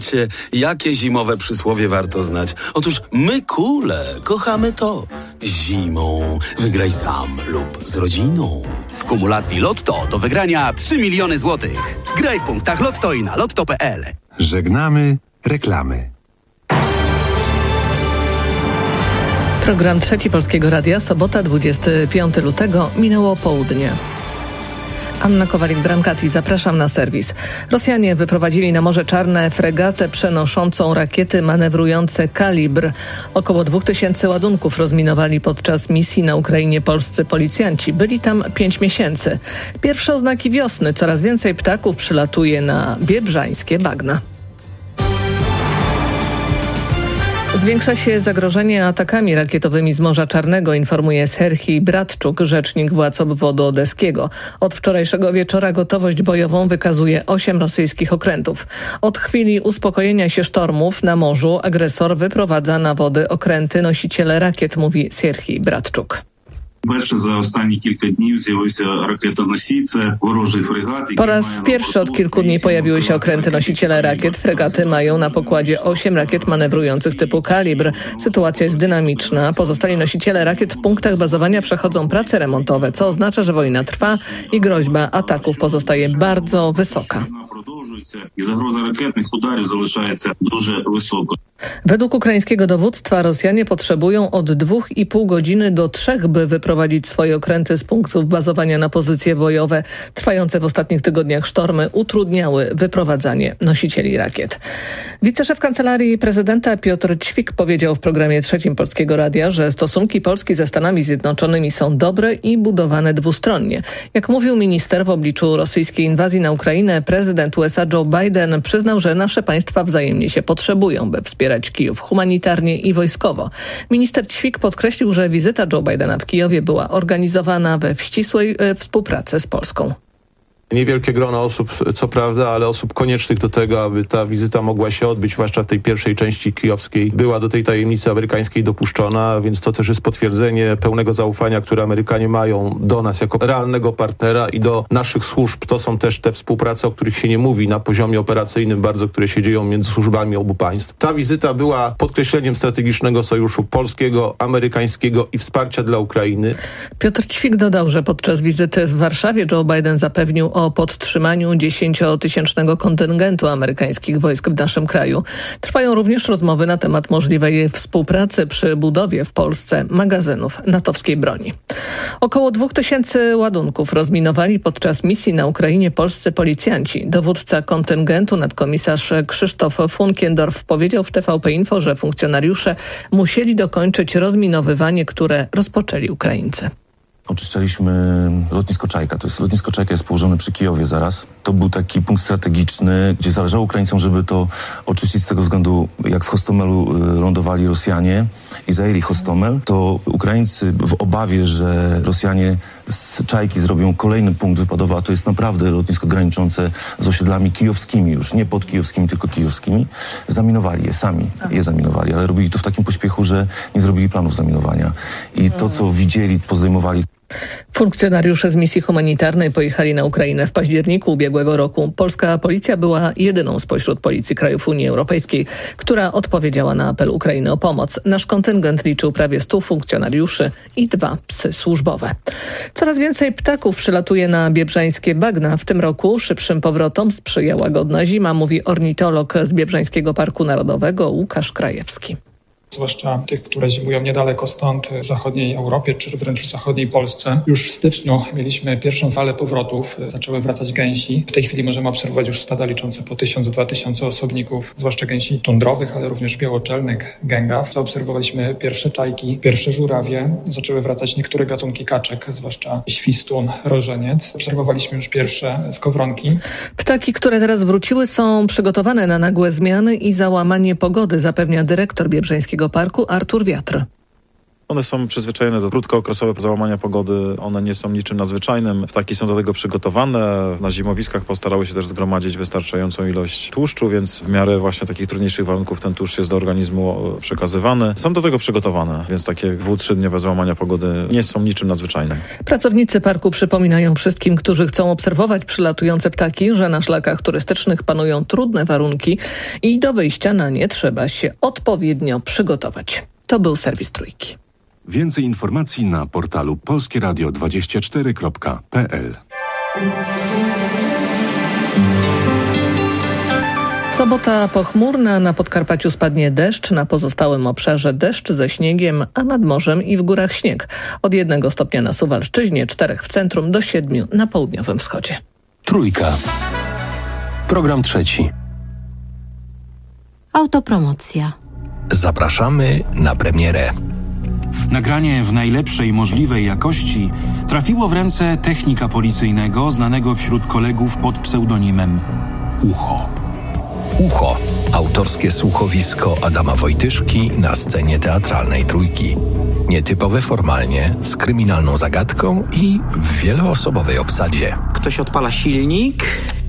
pytacie, jakie zimowe przysłowie warto znać? Otóż my kule kochamy to. Zimą wygraj sam lub z rodziną. W kumulacji Lotto do wygrania 3 miliony złotych. Graj w punktach Lotto i na lotto.pl. Żegnamy reklamy. Program Trzeci Polskiego Radia, sobota 25 lutego, minęło południe. Anna Kowalik-Brankati, zapraszam na serwis. Rosjanie wyprowadzili na Morze Czarne fregatę przenoszącą rakiety manewrujące Kalibr. Około 2000 ładunków rozminowali podczas misji na Ukrainie polscy policjanci. Byli tam 5 miesięcy. Pierwsze oznaki wiosny. Coraz więcej ptaków przylatuje na biebrzańskie bagna. Zwiększa się zagrożenie atakami rakietowymi z Morza Czarnego, informuje Serhij Bratczuk, rzecznik władz obwodu odeskiego. Od wczorajszego wieczora gotowość bojową wykazuje 8 rosyjskich okrętów. Od chwili uspokojenia się sztormów na morzu agresor wyprowadza na wody okręty nosiciele rakiet, mówi Serhij Bratczuk. Po raz pierwszy od kilku dni pojawiły się okręty nosiciele rakiet. Fregaty mają na pokładzie 8 rakiet manewrujących typu Kalibr. Sytuacja jest dynamiczna. Pozostali nosiciele rakiet w punktach bazowania przechodzą prace remontowe, co oznacza, że wojna trwa i groźba ataków pozostaje bardzo wysoka. Według ukraińskiego dowództwa Rosjanie potrzebują od 2,5 godziny do 3, by wyprowadzić swoje okręty z punktów bazowania na pozycje bojowe. Trwające w ostatnich tygodniach sztormy utrudniały wyprowadzanie nosicieli rakiet. Wiceszef Kancelarii Prezydenta Piotr Ćwik powiedział w programie Trzecim Polskiego Radia, że stosunki Polski ze Stanami Zjednoczonymi są dobre i budowane dwustronnie. Jak mówił minister, w obliczu rosyjskiej inwazji na Ukrainę prezydent USA Joe Biden przyznał, że nasze państwa wzajemnie się potrzebują, by wspierać Kijów humanitarnie i wojskowo. Minister Ćwik podkreślił, że wizyta Joe Bidena w Kijowie była organizowana we ścisłej współpracy z Polską. Niewielkie grono osób, co prawda, ale osób koniecznych do tego, aby ta wizyta mogła się odbyć, zwłaszcza w tej pierwszej części kijowskiej, była do tej tajemnicy amerykańskiej dopuszczona, więc to też jest potwierdzenie pełnego zaufania, które Amerykanie mają do nas jako realnego partnera i do naszych służb. To są też te współprace, o których się nie mówi na poziomie operacyjnym bardzo, które się dzieją między służbami obu państw. Ta wizyta była podkreśleniem strategicznego sojuszu polskiego, amerykańskiego i wsparcia dla Ukrainy. Piotr Ćwik dodał, że podczas wizyty w Warszawie Joe Biden zapewnił o podtrzymaniu 10-tysięcznego kontyngentu amerykańskich wojsk w naszym kraju. Trwają również rozmowy na temat możliwej współpracy przy budowie w Polsce magazynów natowskiej broni. Około 2000 ładunków rozminowali podczas misji na Ukrainie polscy policjanci. Dowódca kontyngentu, nadkomisarz Krzysztof Funkiendorf, powiedział w TVP Info, że funkcjonariusze musieli dokończyć rozminowywanie, które rozpoczęli Ukraińcy. Oczyszczaliśmy lotnisko Czajka. Lotnisko Czajka jest położone przy Kijowie zaraz. To był taki punkt strategiczny, gdzie zależało Ukraińcom, żeby to oczyścić z tego względu, jak w Hostomelu lądowali Rosjanie i zajęli Hostomel, to Ukraińcy w obawie, że Rosjanie z Czajki zrobią kolejny punkt wypadowy, a to jest naprawdę lotnisko graniczące z osiedlami kijowskimi już, nie podkijowskimi, tylko kijowskimi, zaminowali je sami, ale robili to w takim pośpiechu, że nie zrobili planów zaminowania. I to, co widzieli, pozdejmowali. Funkcjonariusze z misji humanitarnej pojechali na Ukrainę w październiku ubiegłego roku. Polska policja była jedyną spośród policji krajów Unii Europejskiej, która odpowiedziała na apel Ukrainy o pomoc. Nasz kontyngent liczył prawie 100 funkcjonariuszy i 2 psy służbowe. Coraz więcej ptaków przylatuje na biebrzańskie bagna. W tym roku szybszym powrotom sprzyja łagodna zima, mówi ornitolog z Biebrzańskiego Parku Narodowego Łukasz Krajewski. Zwłaszcza tych, które zimują niedaleko stąd, w zachodniej Europie, czy wręcz w zachodniej Polsce. Już w styczniu mieliśmy pierwszą falę powrotów, zaczęły wracać gęsi. W tej chwili możemy obserwować już stada liczące po 1000-2000 osobników, zwłaszcza gęsi tundrowych, ale również białoczelnych, gęgaw. Zaobserwowaliśmy pierwsze czajki, pierwsze żurawie. Zaczęły wracać niektóre gatunki kaczek, zwłaszcza świstun, rożeniec. Obserwowaliśmy już pierwsze skowronki. Ptaki, które teraz wróciły, są przygotowane na nagłe zmiany i załamanie pogody, zapewnia dyrektor Biebrzańskiego Parku Artur Wiatr. One są przyzwyczajone do krótkookresowe załamania pogody, one nie są niczym nadzwyczajnym. Ptaki są do tego przygotowane. Na zimowiskach postarały się też zgromadzić wystarczającą ilość tłuszczu, więc w miarę właśnie takich trudniejszych warunków ten tłuszcz jest do organizmu przekazywany. Są do tego przygotowane, więc takie 2-3-dniowe załamania pogody nie są niczym nadzwyczajnym. Pracownicy parku przypominają wszystkim, którzy chcą obserwować przylatujące ptaki, że na szlakach turystycznych panują trudne warunki i do wyjścia na nie trzeba się odpowiednio przygotować. To był serwis Trójki. Więcej informacji na portalu polskieradio24.pl. Sobota pochmurna, na Podkarpaciu spadnie deszcz, na pozostałym obszarze deszcz ze śniegiem, a nad morzem i w górach śnieg. Od 1 stopnia na Suwalszczyźnie, 4 w centrum do 7 na południowym wschodzie. Trójka. Program trzeci. Autopromocja. Zapraszamy na premierę. Nagranie w najlepszej możliwej jakości trafiło w ręce technika policyjnego znanego wśród kolegów pod pseudonimem Ucho. Ucho. Autorskie słuchowisko Adama Wojtyszki na scenie teatralnej Trójki. Nietypowe formalnie, z kryminalną zagadką i w wieloosobowej obsadzie. Ktoś odpala silnik,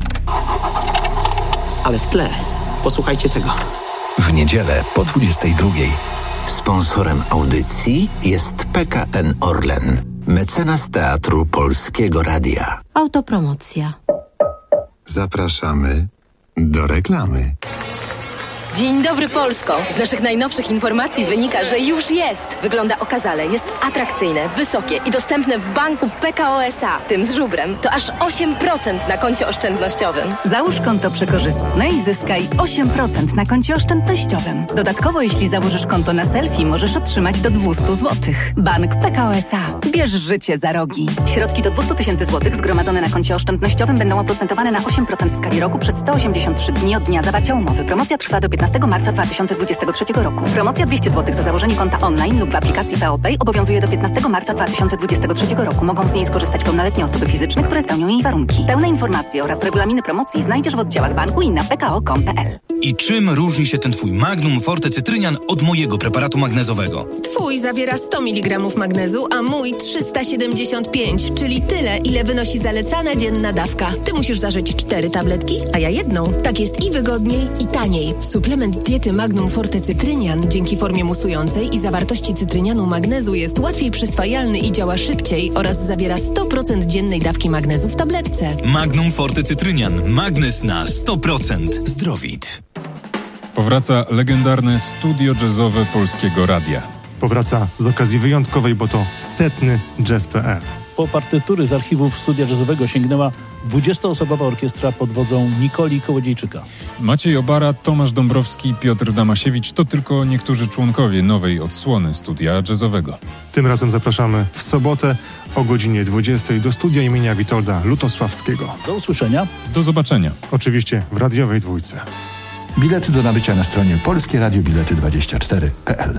ale w tle. Posłuchajcie tego. W niedzielę po 22:00. Sponsorem audycji jest PKN Orlen, mecenas Teatru Polskiego Radia. Autopromocja. Zapraszamy do reklamy. Dzień dobry Polsko! Z naszych najnowszych informacji wynika, że już jest. Wygląda okazale, jest atrakcyjne, wysokie i dostępne w banku PKO SA. Tym z żubrem to aż 8% na koncie oszczędnościowym. Załóż konto przekorzystne i zyskaj 8% na koncie oszczędnościowym. Dodatkowo, jeśli założysz konto na selfie, możesz otrzymać do 200 zł. Bank PKO SA. Bierz życie za rogi. Środki do 200 000 złotych zgromadzone na koncie oszczędnościowym będą oprocentowane na 8% w skali roku przez 183 dni od dnia zawarcia umowy. Promocja trwa do 15 marca 2023 roku. Promocja 200 zł za założenie konta online lub w aplikacji PeoPay obowiązuje do 15 marca 2023 roku. Mogą z niej skorzystać pełnoletnie osoby fizyczne, które spełnią jej warunki. Pełne informacje oraz regulaminy promocji znajdziesz w oddziałach banku i na pko.com.pl. I czym różni się ten twój Magnum Forte Cytrynian od mojego preparatu magnezowego? Twój zawiera 100 mg magnezu, a mój 375, czyli tyle, ile wynosi zalecana dzienna dawka. Ty musisz zażyć 4 tabletki, a ja 1. Tak jest i wygodniej, i taniej. Suplement diety Magnum Forte Cytrynian dzięki formie musującej i zawartości cytrynianu magnezu jest łatwiej przyswajalny i działa szybciej oraz zawiera 100% dziennej dawki magnezu w tabletce. Magnum Forte Cytrynian. Magnez na 100%. Zdrowit. Powraca legendarne studio jazzowe Polskiego Radia. Powraca z okazji wyjątkowej, bo to 100. Jazz.pl. Po partytury z archiwów studia jazzowego sięgnęła 20-osobowa orkiestra pod wodzą Nikoli Kołodziejczyka. Maciej Obara, Tomasz Dąbrowski, Piotr Damasiewicz to tylko niektórzy członkowie nowej odsłony studia jazzowego. Tym razem zapraszamy w sobotę o godzinie 20 do studia imienia Witolda Lutosławskiego. Do usłyszenia. Do zobaczenia. Oczywiście w radiowej dwójce. Bilety do nabycia na stronie polskieradiobilety24.pl.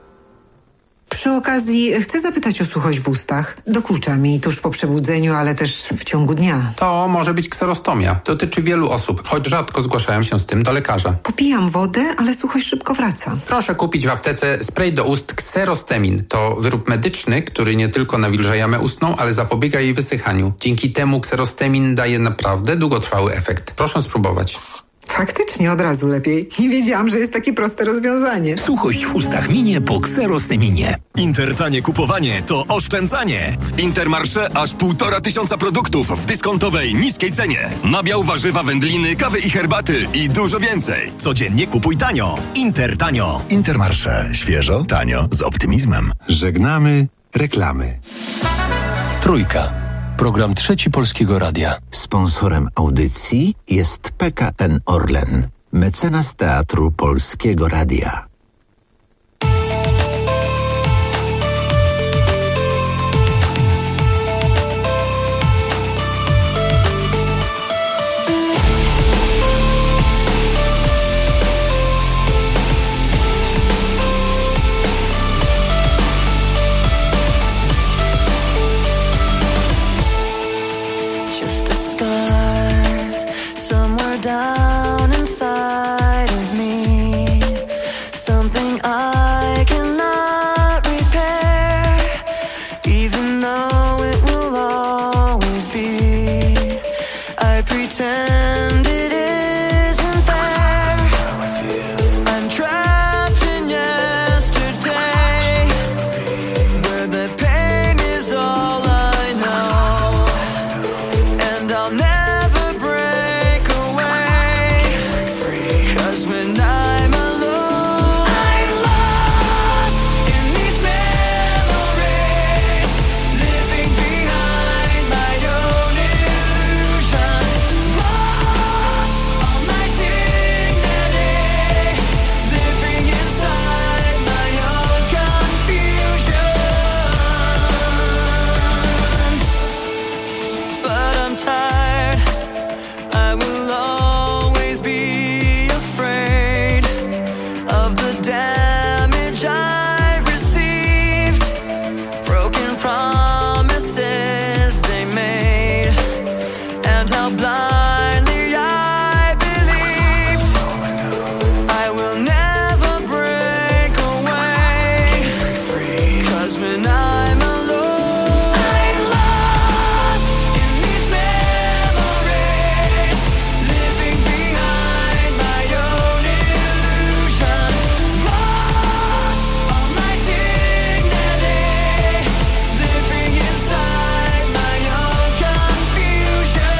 Przy okazji chcę zapytać o suchość w ustach. Dokucza mi tuż po przebudzeniu, ale też w ciągu dnia. To może być kserostomia. Dotyczy wielu osób, choć rzadko zgłaszają się z tym do lekarza. Popijam wodę, ale suchość szybko wraca. Proszę kupić w aptece spray do ust Xerostemin. To wyrób medyczny, który nie tylko nawilża jamę ustną, ale zapobiega jej wysychaniu. Dzięki temu Xerostemin daje naprawdę długotrwały efekt. Proszę spróbować. Faktycznie od razu lepiej. Nie wiedziałam, że jest takie proste rozwiązanie. Suchość w ustach minie po Xerosteminie. Intertanie kupowanie to oszczędzanie. W Intermarché aż 1500 produktów w dyskontowej, niskiej cenie. Nabiał, warzywa, wędliny, kawy i herbaty i dużo więcej. Codziennie kupuj tanio. Intertanio. Intermarché. Świeżo, tanio, z optymizmem. Żegnamy reklamy. Trójka. Program trzeci Polskiego Radia. Sponsorem audycji jest PKN Orlen, mecenas Teatru Polskiego Radia. Down inside of me, so will never break away. Cause when I'm alone, I'm lost in these memories, living behind my own illusion. Lost all my dignity, living inside my own confusion.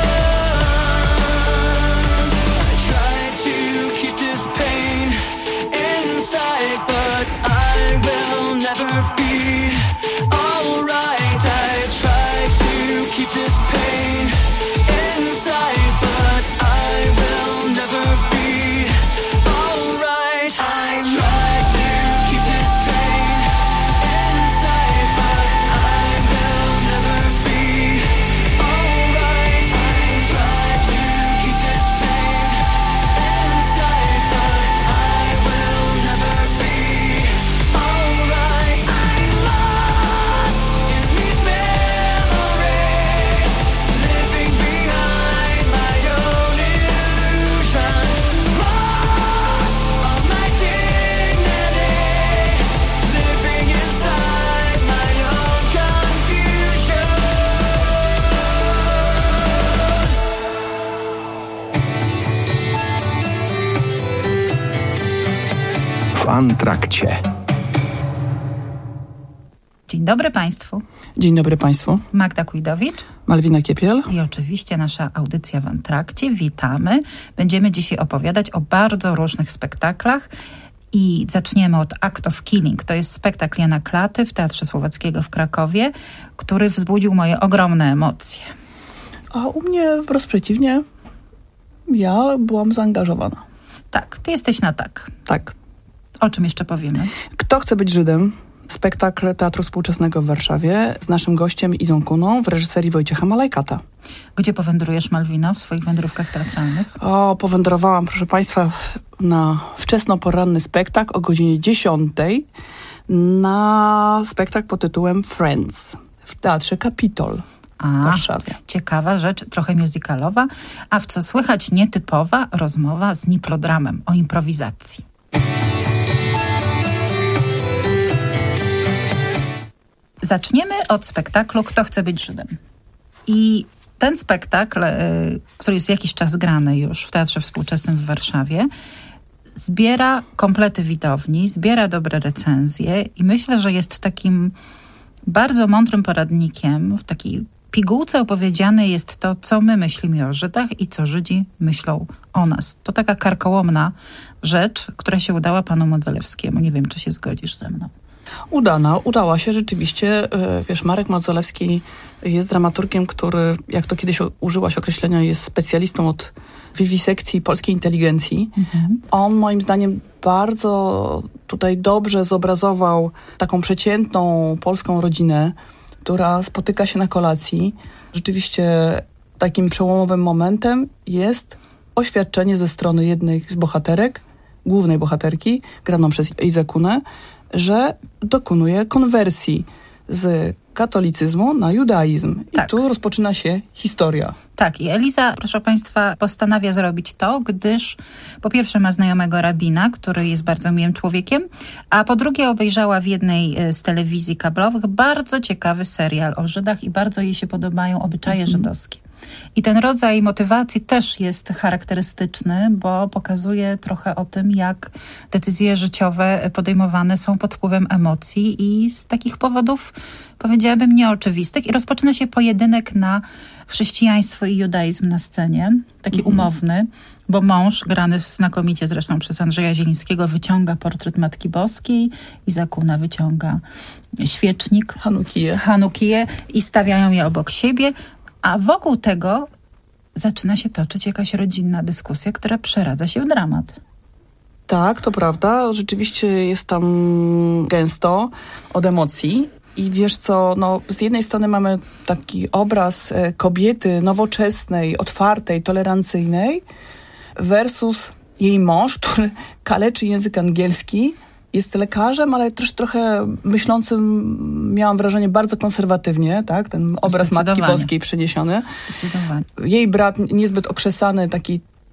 I try to keep this pain inside, but I will never be alright. I try to keep this pain inside, but I will never be alright. I try to keep this pain inside, but I will never be alright. I try to keep this pain inside, but I will never be alright. I'm lost in these memories, living behind my own illusion. Lost all my dignity, living inside my own confusion. W Antrakcie. Dzień dobry Państwu. Dzień dobry Państwu. Magda Kujdowicz. Malwina Kiepiel. I oczywiście nasza audycja w Antrakcie. Witamy. Będziemy dzisiaj opowiadać o bardzo różnych spektaklach. I zaczniemy od Act of Killing. To jest spektakl Jana Klaty w Teatrze Słowackiego w Krakowie, który wzbudził moje ogromne emocje. A u mnie wprost przeciwnie. Ja byłam zaangażowana. Tak, ty jesteś na tak. Tak. O czym jeszcze powiemy? Kto chce być Żydem? Spektakl Teatru Współczesnego w Warszawie z naszym gościem Izą Kuną w reżyserii Wojciecha Malajkata. Gdzie powędrujesz, Malwino, w swoich wędrówkach teatralnych? Powędrowałam, proszę Państwa, na wczesnoporanny spektakl o godzinie 10 na spektakl pod tytułem Friends w Teatrze Kapitol w Warszawie. Ciekawa rzecz, trochę musicalowa, a w co słychać nietypowa rozmowa z Niplodramem o improwizacji. Zaczniemy od spektaklu Kto chce być Żydem. I ten spektakl, który jest jakiś czas grany już w Teatrze Współczesnym w Warszawie, zbiera komplety widowni, zbiera dobre recenzje i myślę, że jest takim bardzo mądrym poradnikiem. W takiej pigułce opowiedziane jest to, co my myślimy o Żydach i co Żydzi myślą o nas. To taka karkołomna rzecz, która się udała panu Modzelewskiemu. Nie wiem, czy się zgodzisz ze mną. Udała się rzeczywiście. Wiesz, Marek Modzelewski jest dramaturgiem, który, jak to kiedyś użyłaś określenia, jest specjalistą od wiwisekcji polskiej inteligencji. On moim zdaniem bardzo tutaj dobrze zobrazował taką przeciętną polską rodzinę, która spotyka się na kolacji. Rzeczywiście takim przełomowym momentem jest oświadczenie ze strony jednej z bohaterek, głównej bohaterki, graną przez Izę Kunę, że dokonuje konwersji z katolicyzmu na judaizm. Tak. I tu rozpoczyna się historia. Tak, i Eliza, proszę Państwa, postanawia zrobić to, gdyż po pierwsze ma znajomego rabina, który jest bardzo miłym człowiekiem, a po drugie obejrzała w jednej z telewizji kablowych bardzo ciekawy serial o Żydach i bardzo jej się podobają obyczaje żydowskie. I ten rodzaj motywacji też jest charakterystyczny, bo pokazuje trochę o tym, jak decyzje życiowe podejmowane są pod wpływem emocji i z takich powodów, powiedziałabym, nieoczywistych. I rozpoczyna się pojedynek na chrześcijaństwo i judaizm na scenie, taki umowny, bo mąż, grany znakomicie zresztą przez Andrzeja Zielińskiego, wyciąga portret Matki Boskiej, Iza Kuna wyciąga świecznik, Hanukiję i stawiają je obok siebie. A wokół tego zaczyna się toczyć jakaś rodzinna dyskusja, która przeradza się w dramat. Tak, to prawda. Rzeczywiście jest tam gęsto od emocji. I wiesz co, no, z jednej strony mamy taki obraz kobiety nowoczesnej, otwartej, tolerancyjnej versus jej mąż, który kaleczy język angielski, jest lekarzem, ale też trochę myślącym, miałam wrażenie, bardzo konserwatywnie, tak? Ten obraz Matki Boskiej przeniesiony. Jej brat niezbyt okrzesany, taki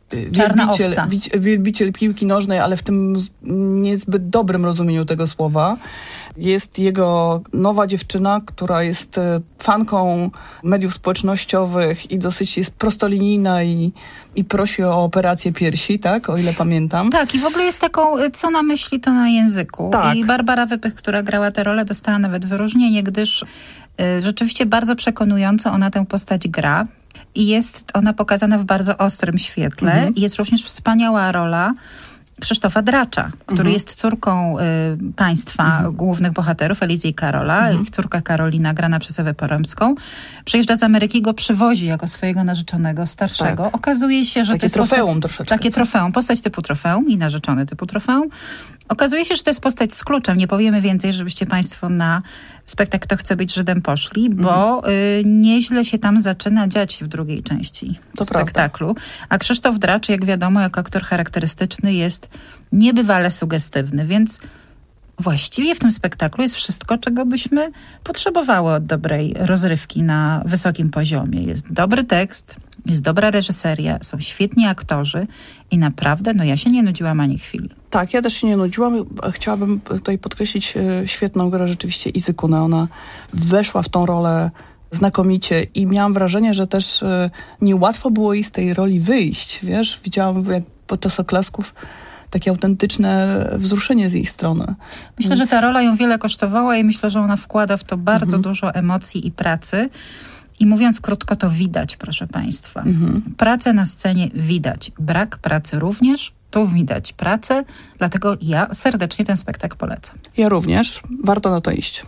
wielbiciel piłki nożnej, ale w tym niezbyt dobrym rozumieniu tego słowa. Jest jego nowa dziewczyna, która jest fanką mediów społecznościowych i dosyć jest prostolinijna i prosi o operację piersi, tak? O ile pamiętam. Tak, i w ogóle jest taką, co na myśli, to na języku. Tak. I Barbara Wypych, która grała tę rolę, dostała nawet wyróżnienie, gdyż rzeczywiście bardzo przekonująco ona tę postać gra. I jest ona pokazana w bardzo ostrym świetle. I jest również wspaniała rola Krzysztofa Dracza, który jest córką państwa głównych bohaterów, Elizy i Karola. Ich córka Karolina, grana przez Ewę Poremską, przyjeżdża z Ameryki, go przywozi jako swojego narzeczonego starszego. Tak. Okazuje się, że takie to jest trofeum postać, troszeczkę. Takie trofeum, postać typu trofeum i narzeczony typu trofeum. Okazuje się, że to jest postać z kluczem. Nie powiemy więcej, żebyście państwo na spektakl Kto chce być Żydem poszli, bo nieźle się tam zaczyna dziać w drugiej części spektaklu. A Krzysztof Dracz, jak wiadomo, jako aktor charakterystyczny jest niebywale sugestywny, więc właściwie w tym spektaklu jest wszystko, czego byśmy potrzebowały od dobrej rozrywki na wysokim poziomie. Jest dobry tekst, jest dobra reżyseria, są świetni aktorzy i naprawdę, ja się nie nudziłam ani chwili. Tak, ja też się nie nudziłam. Chciałabym tutaj podkreślić świetną grę rzeczywiście Izy Kunę. Ona weszła w tą rolę znakomicie i miałam wrażenie, że też niełatwo było jej z tej roli wyjść. Wiesz, widziałam jak podczas oklasków takie autentyczne wzruszenie z jej strony. Myślę, że ta rola ją wiele kosztowała i myślę, że ona wkłada w to bardzo dużo emocji i pracy. I mówiąc krótko, to widać, proszę państwa. Pracę na scenie widać. Brak pracy również. Tu widać pracę. Dlatego ja serdecznie ten spektakl polecam. Ja również. Warto na to iść.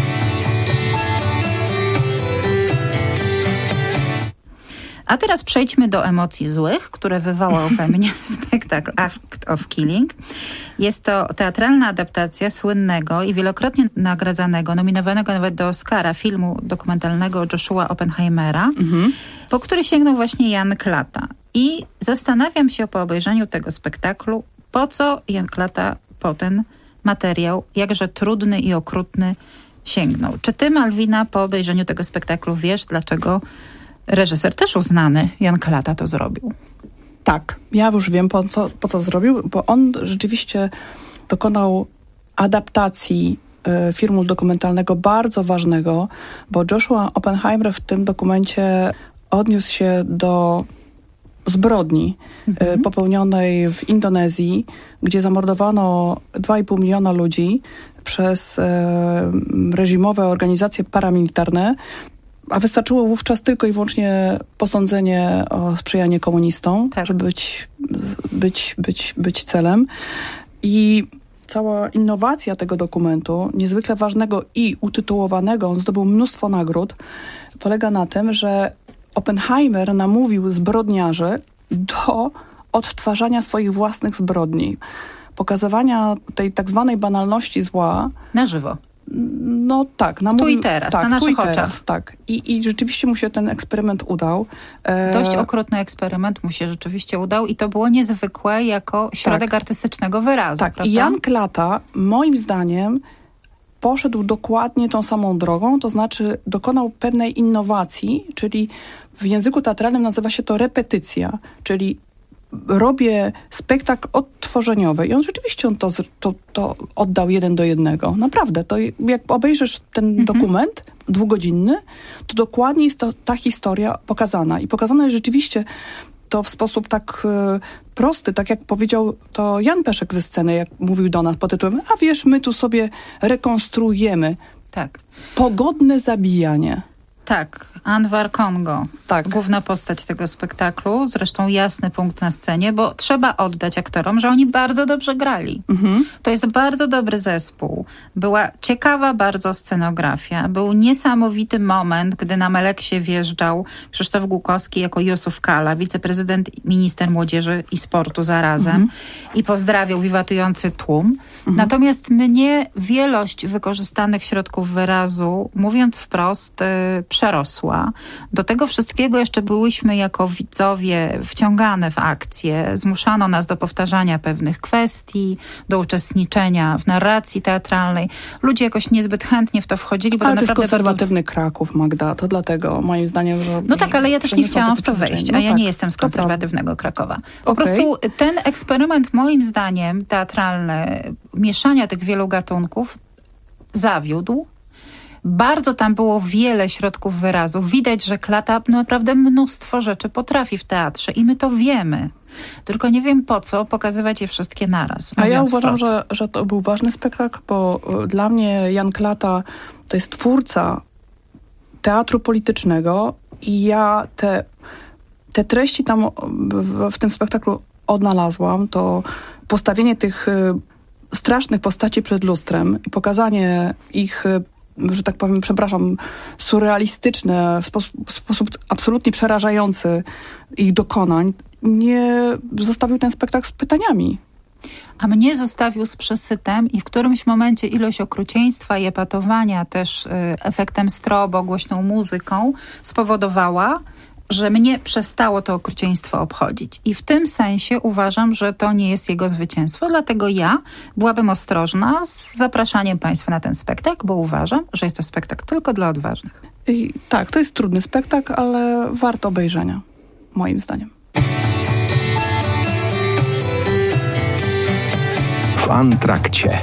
A teraz przejdźmy do emocji złych, które wywołał we mnie spektakl Act of Killing. Jest to teatralna adaptacja słynnego i wielokrotnie nagradzanego, nominowanego nawet do Oscara filmu dokumentalnego Joshua Oppenheimera, po który sięgnął właśnie Jan Klata. I zastanawiam się po obejrzeniu tego spektaklu, po co Jan Klata po ten materiał, jakże trudny i okrutny, sięgnął. Czy ty, Malwina, po obejrzeniu tego spektaklu wiesz, dlaczego reżyser, też uznany, Jan Klata to zrobił? Tak, ja już wiem po co zrobił, bo on rzeczywiście dokonał adaptacji filmu dokumentalnego bardzo ważnego, bo Joshua Oppenheimer w tym dokumencie odniósł się do zbrodni popełnionej w Indonezji, gdzie zamordowano 2,5 miliona ludzi przez reżimowe organizacje paramilitarne, a wystarczyło wówczas tylko i wyłącznie posądzenie o sprzyjanie komunistom, żeby być celem. I cała innowacja tego dokumentu, niezwykle ważnego i utytułowanego, on zdobył mnóstwo nagród, polega na tym, że Oppenheimer namówił zbrodniarzy do odtwarzania swoich własnych zbrodni. Pokazywania tej tak zwanej banalności zła. Na żywo. No tak. Tu i teraz, na naszych oczach. Tak. I rzeczywiście mu się ten eksperyment udał. Dość okrutny eksperyment mu się rzeczywiście udał i to było niezwykłe jako środek artystycznego wyrazu. Tak. Prawda? I Jan Klata, moim zdaniem, poszedł dokładnie tą samą drogą, to znaczy dokonał pewnej innowacji, czyli w języku teatralnym nazywa się to repetycja, czyli robię spektakl odtworzeniowy i on rzeczywiście to oddał 1:1. Naprawdę, to jak obejrzysz ten dokument dwugodzinny, to dokładnie jest ta historia pokazana. I pokazana jest rzeczywiście to w sposób tak prosty, tak jak powiedział to Jan Peszek ze sceny, jak mówił do nas pod tytułem, a wiesz, my tu sobie rekonstruujemy. Tak. Pogodne zabijanie. Tak, Anwar Kongo, główna postać tego spektaklu, zresztą jasny punkt na scenie, bo trzeba oddać aktorom, że oni bardzo dobrze grali. To jest bardzo dobry zespół. Była ciekawa bardzo scenografia, był niesamowity moment, gdy na Meleksie wjeżdżał Krzysztof Głukowski jako Jusuf Kala, wiceprezydent, minister młodzieży i sportu zarazem i pozdrawiał wiwatujący tłum. Natomiast mnie wielość wykorzystanych środków wyrazu, mówiąc wprost, przerosła. Do tego wszystkiego jeszcze byłyśmy jako widzowie wciągane w akcję. Zmuszano nas do powtarzania pewnych kwestii, do uczestniczenia w narracji teatralnej. Ludzie jakoś niezbyt chętnie w to wchodzili. Bo ale to jest konserwatywny bardzo... Kraków, Magda. To dlatego moim zdaniem, że... No tak, ale ja też nie chciałam w to wejść, a ja nie jestem z konserwatywnego Krakowa. Po prostu ten eksperyment moim zdaniem teatralny, mieszania tych wielu gatunków zawiódł. Bardzo tam było wiele środków wyrazu. Widać, że Klata naprawdę mnóstwo rzeczy potrafi w teatrze i my to wiemy. Tylko nie wiem po co pokazywać je wszystkie naraz. A ja uważam, że to był ważny spektakl, bo dla mnie Jan Klata to jest twórca teatru politycznego i ja te treści tam w tym spektaklu odnalazłam. To postawienie tych strasznych postaci przed lustrem i pokazanie ich, że tak powiem, surrealistyczne, w sposób absolutnie przerażający ich dokonań, nie zostawił ten spektakl z pytaniami. A mnie zostawił z przesytem i w którymś momencie ilość okrucieństwa i epatowania też efektem strobo, głośną muzyką spowodowała, że mnie przestało to okrucieństwo obchodzić. I w tym sensie uważam, że to nie jest jego zwycięstwo, dlatego ja byłabym ostrożna z zapraszaniem Państwa na ten spektakl, bo uważam, że jest to spektakl tylko dla odważnych. I tak, to jest trudny spektakl, ale warto obejrzenia, moim zdaniem. W Antrakcie.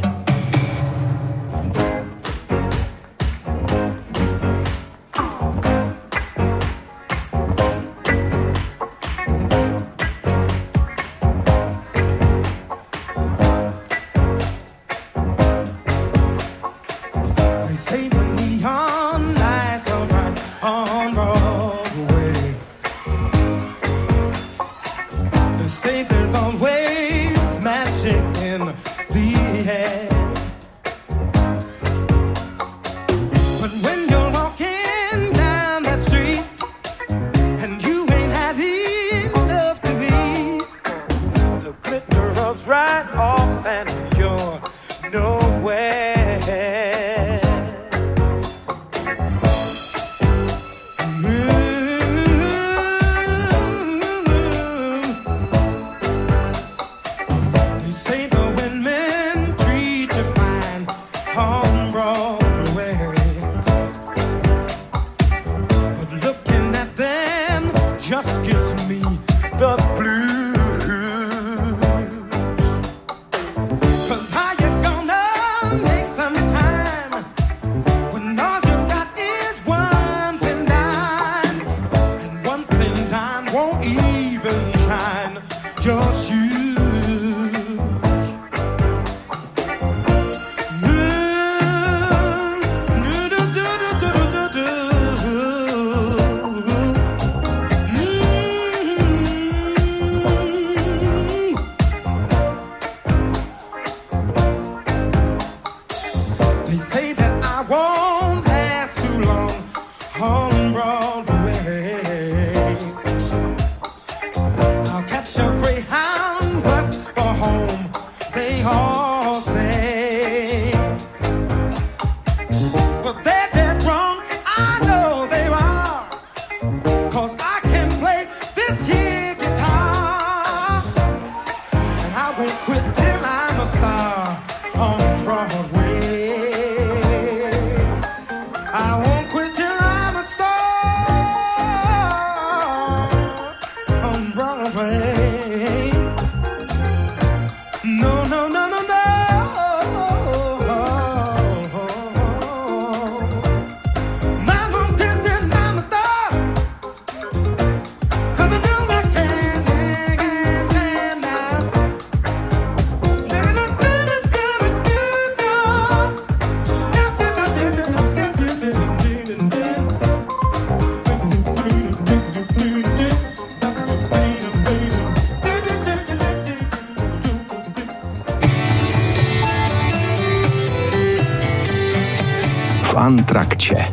W Antrakcie.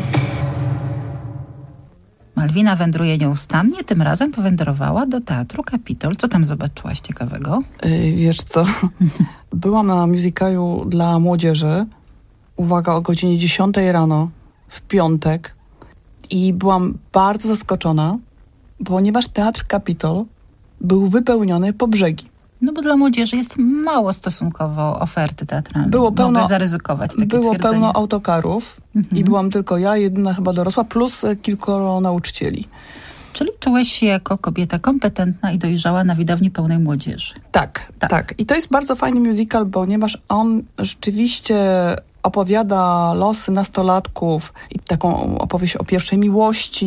Malwina wędruje nieustannie, tym razem powędrowała do Teatru Kapitol. Co tam zobaczyłaś ciekawego? Wiesz co, byłam na musicalu dla młodzieży, uwaga, o godzinie 10 rano, w piątek. I byłam bardzo zaskoczona, ponieważ Teatr Kapitol był wypełniony po brzegi. No bo dla młodzieży jest mało stosunkowo oferty teatralnej. Mogę zaryzykować takie Było twierdzenie. pełno autokarów i byłam tylko ja, jedyna chyba dorosła, plus kilkoro nauczycieli. Czyli czułeś się jako kobieta kompetentna i dojrzała na widowni pełnej młodzieży. Tak. I to jest bardzo fajny musical, ponieważ on rzeczywiście opowiada losy nastolatków i taką opowieść o pierwszej miłości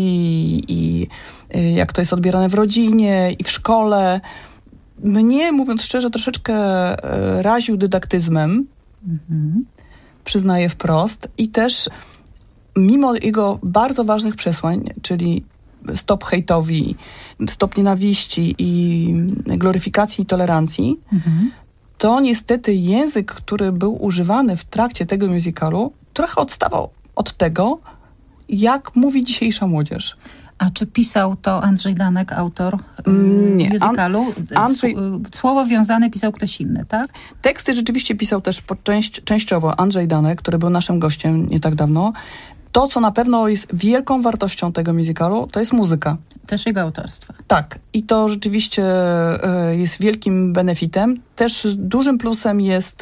i jak to jest odbierane w rodzinie i w szkole. Mnie, mówiąc szczerze, troszeczkę raził dydaktyzmem, przyznaję wprost, i też mimo jego bardzo ważnych przesłań, czyli stop hejtowi, stop nienawiści i gloryfikacji i tolerancji, to niestety język, który był używany w trakcie tego musicalu, trochę odstawał od tego, jak mówi dzisiejsza młodzież. A czy pisał to Andrzej Danek, autor musicalu? Słowo wiązane pisał ktoś inny, tak? Teksty rzeczywiście pisał też częściowo Andrzej Danek, który był naszym gościem nie tak dawno. To, co na pewno jest wielką wartością tego musicalu, to jest muzyka. Też jego autorstwa. Tak. I to rzeczywiście jest wielkim benefitem. Też dużym plusem jest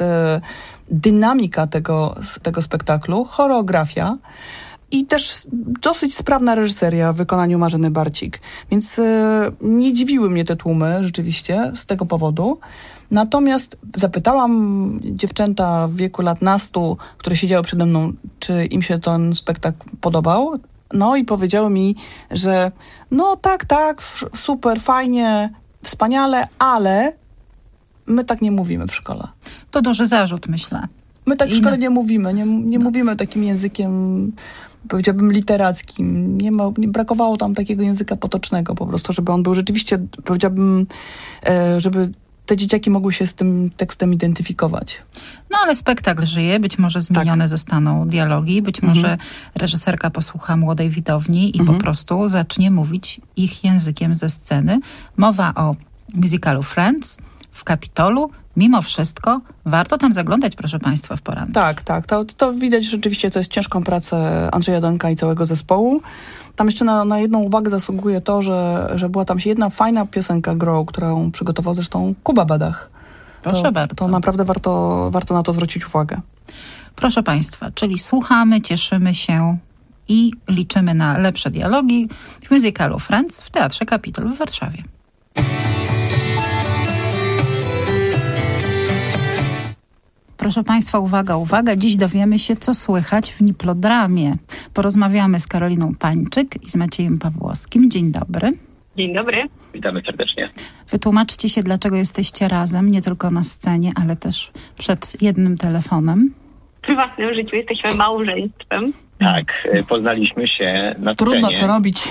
dynamika tego spektaklu, choreografia i też dosyć sprawna reżyseria w wykonaniu Marzeny Barcik. Więc nie dziwiły mnie te tłumy rzeczywiście z tego powodu. Natomiast zapytałam dziewczęta w wieku lat nastu, które siedziały przede mną, czy im się ten spektakl podobał. No i powiedziały mi, że no tak, super, fajnie, wspaniale, ale my tak nie mówimy w szkole. To duży zarzut, myślę. My tak w szkole nie mówimy, nie mówimy takim językiem, powiedziałabym, literackim. Brakowało tam takiego języka potocznego po prostu, żeby on był rzeczywiście, powiedziałabym, żeby te dzieciaki mogły się z tym tekstem identyfikować. No ale spektakl żyje, być może zmienione zostaną dialogi, być może reżyserka posłucha młodej widowni i po prostu zacznie mówić ich językiem ze sceny. Mowa o musicalu Friends w Kapitolu. Mimo wszystko warto tam zaglądać, proszę Państwa, w poranek. Tak. To widać rzeczywiście, to jest ciężką pracę Andrzeja Danka i całego zespołu. Tam jeszcze na jedną uwagę zasługuje to, że była tam jedna fajna piosenka Grow, którą przygotował zresztą Kuba Badach. Proszę bardzo. To naprawdę warto na to zwrócić uwagę. Proszę Państwa, czyli słuchamy, cieszymy się i liczymy na lepsze dialogi w musicalu Friends w Teatrze Kapitol w Warszawie. Proszę Państwa, uwaga. Dziś dowiemy się, co słychać w Niplodramie. Porozmawiamy z Karoliną Pańczyk i z Maciejem Pawłowskim. Dzień dobry. Dzień dobry. Witamy serdecznie. Wytłumaczcie się, dlaczego jesteście razem, nie tylko na scenie, ale też przed jednym telefonem. W prywatnym życiu jesteśmy małżeństwem. Tak, poznaliśmy się na scenie. Trudno co robić.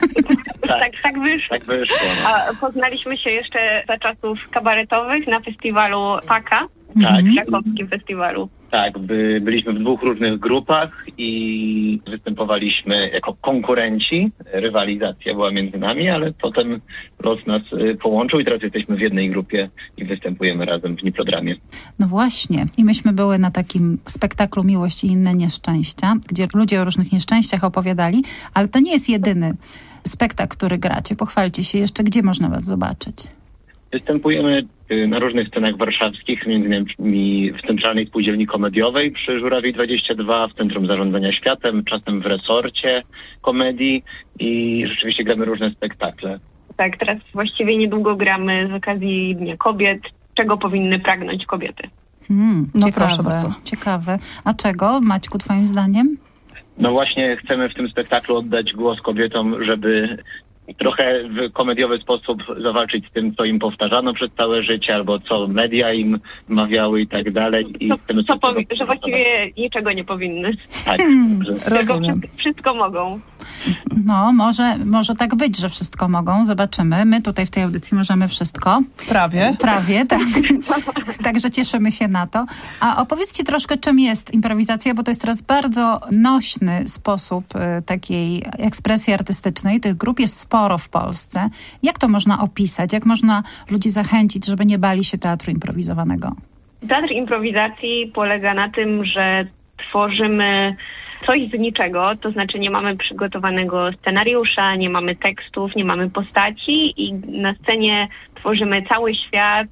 Tak wyszło. Tak wyszło. A poznaliśmy się jeszcze za czasów kabaretowych na festiwalu PAKA. Tak. W krakowskim festiwalu. Tak, byliśmy w dwóch różnych grupach i występowaliśmy jako konkurenci. Rywalizacja była między nami, ale potem los nas połączył i teraz jesteśmy w jednej grupie i występujemy razem w Niplodramie. No właśnie. I myśmy były na takim spektaklu Miłość i inne nieszczęścia, gdzie ludzie o różnych nieszczęściach opowiadali, ale to nie jest jedyny spektakl, który gracie. Pochwalcie się jeszcze, gdzie można was zobaczyć. Występujemy na różnych scenach warszawskich, między innymi w Centralnej Spółdzielni Komediowej przy Żurawiej 22, w Centrum Zarządzania Światem, czasem w Resorcie Komedii i rzeczywiście gramy różne spektakle. Tak, teraz właściwie niedługo gramy z okazji Dnia Kobiet, czego powinny pragnąć kobiety. No ciekawe, proszę bardzo. Ciekawe. A czego, Maćku, twoim zdaniem? No właśnie chcemy w tym spektaklu oddać głos kobietom, żeby trochę w komediowy sposób zawalczyć z tym, co im powtarzano przez całe życie, albo co media im mawiały i tak dalej. Że właściwie niczego nie powinny. Tak. Tylko wszystko mogą. No, może tak być, że wszystko mogą. Zobaczymy. My tutaj w tej audycji możemy wszystko. Prawie, tak. Także cieszymy się na to. A opowiedzcie troszkę, czym jest improwizacja, bo to jest teraz bardzo nośny sposób takiej ekspresji artystycznej. Tych grup jest sporo w Polsce. Jak to można opisać? Jak można ludzi zachęcić, żeby nie bali się teatru improwizowanego? Teatr improwizacji polega na tym, że tworzymy coś z niczego, to znaczy nie mamy przygotowanego scenariusza, nie mamy tekstów, nie mamy postaci i na scenie tworzymy cały świat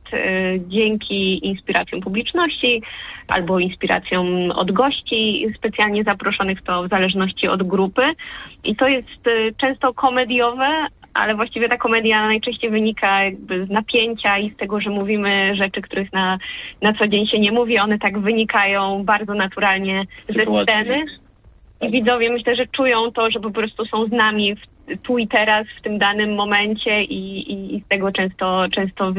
dzięki inspiracjom publiczności albo inspiracjom od gości specjalnie zaproszonych, to w zależności od grupy. I to jest często komediowe, ale właściwie ta komedia najczęściej wynika jakby z napięcia i z tego, że mówimy rzeczy, których na co dzień się nie mówi. One tak wynikają bardzo naturalnie ze sceny. I widzowie myślę, że czują to, że po prostu są z nami tu i teraz, w tym danym momencie i z tego często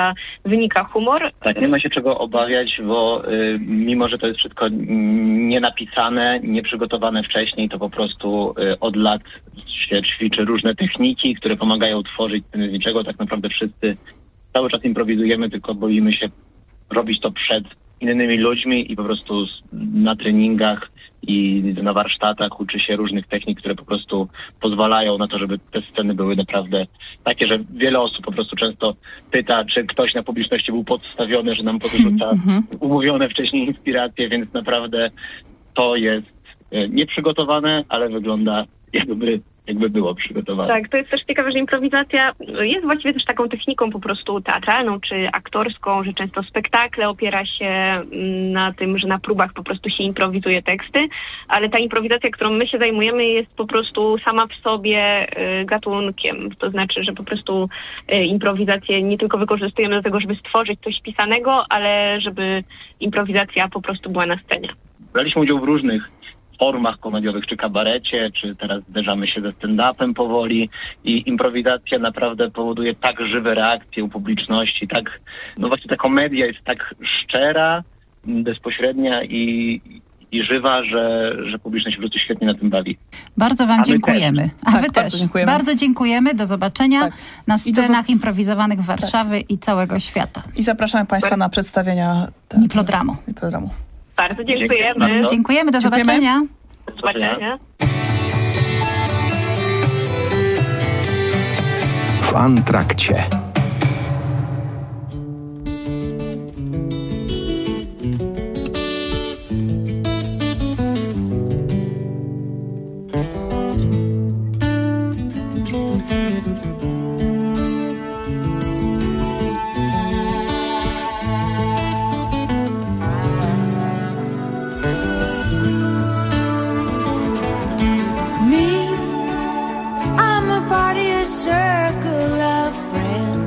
wynika humor. Tak, nie ma się czego obawiać, bo mimo, że to jest wszystko nienapisane, nieprzygotowane wcześniej, to po prostu od lat się ćwiczy różne techniki, które pomagają tworzyć sceny z niczego. Tak naprawdę wszyscy cały czas improwizujemy, tylko boimy się robić to przed innymi ludźmi i po prostu na treningach i na warsztatach uczy się różnych technik, które po prostu pozwalają na to, żeby te sceny były naprawdę takie, że wiele osób po prostu często pyta, czy ktoś na publiczności był podstawiony, że nam podrzuca umówione wcześniej inspiracje, więc naprawdę to jest nieprzygotowane, ale wygląda jakby było przygotowane. Tak, to jest też ciekawe, że improwizacja jest właściwie też taką techniką po prostu teatralną czy aktorską, że często spektakle opiera się na tym, że na próbach po prostu się improwizuje teksty, ale ta improwizacja, którą my się zajmujemy, jest po prostu sama w sobie gatunkiem. To znaczy, że po prostu improwizację nie tylko wykorzystujemy do tego, żeby stworzyć coś pisanego, ale żeby improwizacja po prostu była na scenie. Braliśmy udział w różnych formach komediowych, czy kabarecie, czy teraz zderzamy się ze stand-upem powoli i improwizacja naprawdę powoduje tak żywe reakcje u publiczności, tak, no właśnie ta komedia jest tak szczera, bezpośrednia i żywa, że publiczność się po prostu świetnie na tym bawi. Bardzo wam dziękujemy. A wy też. Dziękujemy. Bardzo dziękujemy. Do zobaczenia na scenach improwizowanych Warszawy i całego świata. I zapraszamy Państwa na przedstawienia Niplodramu. Bardzo dziękujemy. Dziękujemy. Do zobaczenia. Do zobaczenia. W Antrakcie. Me, I'm a part of your circle of friends.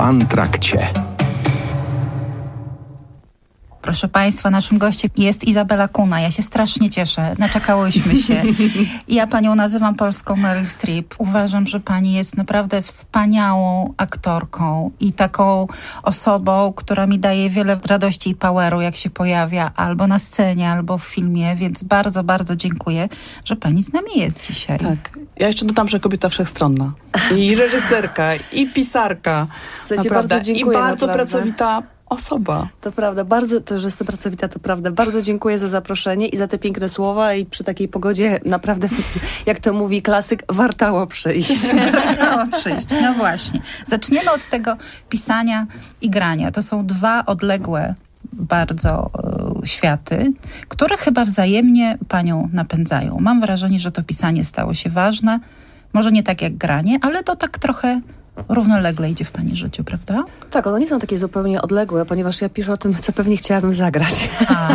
Antrakcie. Proszę Państwa, naszym gościem jest Izabela Kuna. Ja się strasznie cieszę. Naczekałyśmy się. Ja Panią nazywam polską Meryl Streep. Uważam, że Pani jest naprawdę wspaniałą aktorką i taką osobą, która mi daje wiele radości i poweru, jak się pojawia albo na scenie, albo w filmie, więc bardzo, bardzo dziękuję, że Pani z nami jest dzisiaj. Tak. Ja jeszcze dodam, że kobieta wszechstronna. I reżyserka, i pisarka. Słuchajcie, bardzo dziękuję. I bardzo pracowita osoba. To prawda, bardzo, to, że jestem pracowita, to prawda. Bardzo dziękuję za zaproszenie i za te piękne słowa i przy takiej pogodzie naprawdę, jak to mówi klasyk, wartało przyjść. Wartało przyjść, no właśnie. Zaczniemy od tego pisania i grania. To są dwa odległe bardzo światy, które chyba wzajemnie Panią napędzają. Mam wrażenie, że to pisanie stało się ważne. Może nie tak jak granie, ale to tak trochę równolegle idzie w Pani życiu, prawda? Tak, one nie są takie zupełnie odległe, ponieważ ja piszę o tym, co pewnie chciałabym zagrać.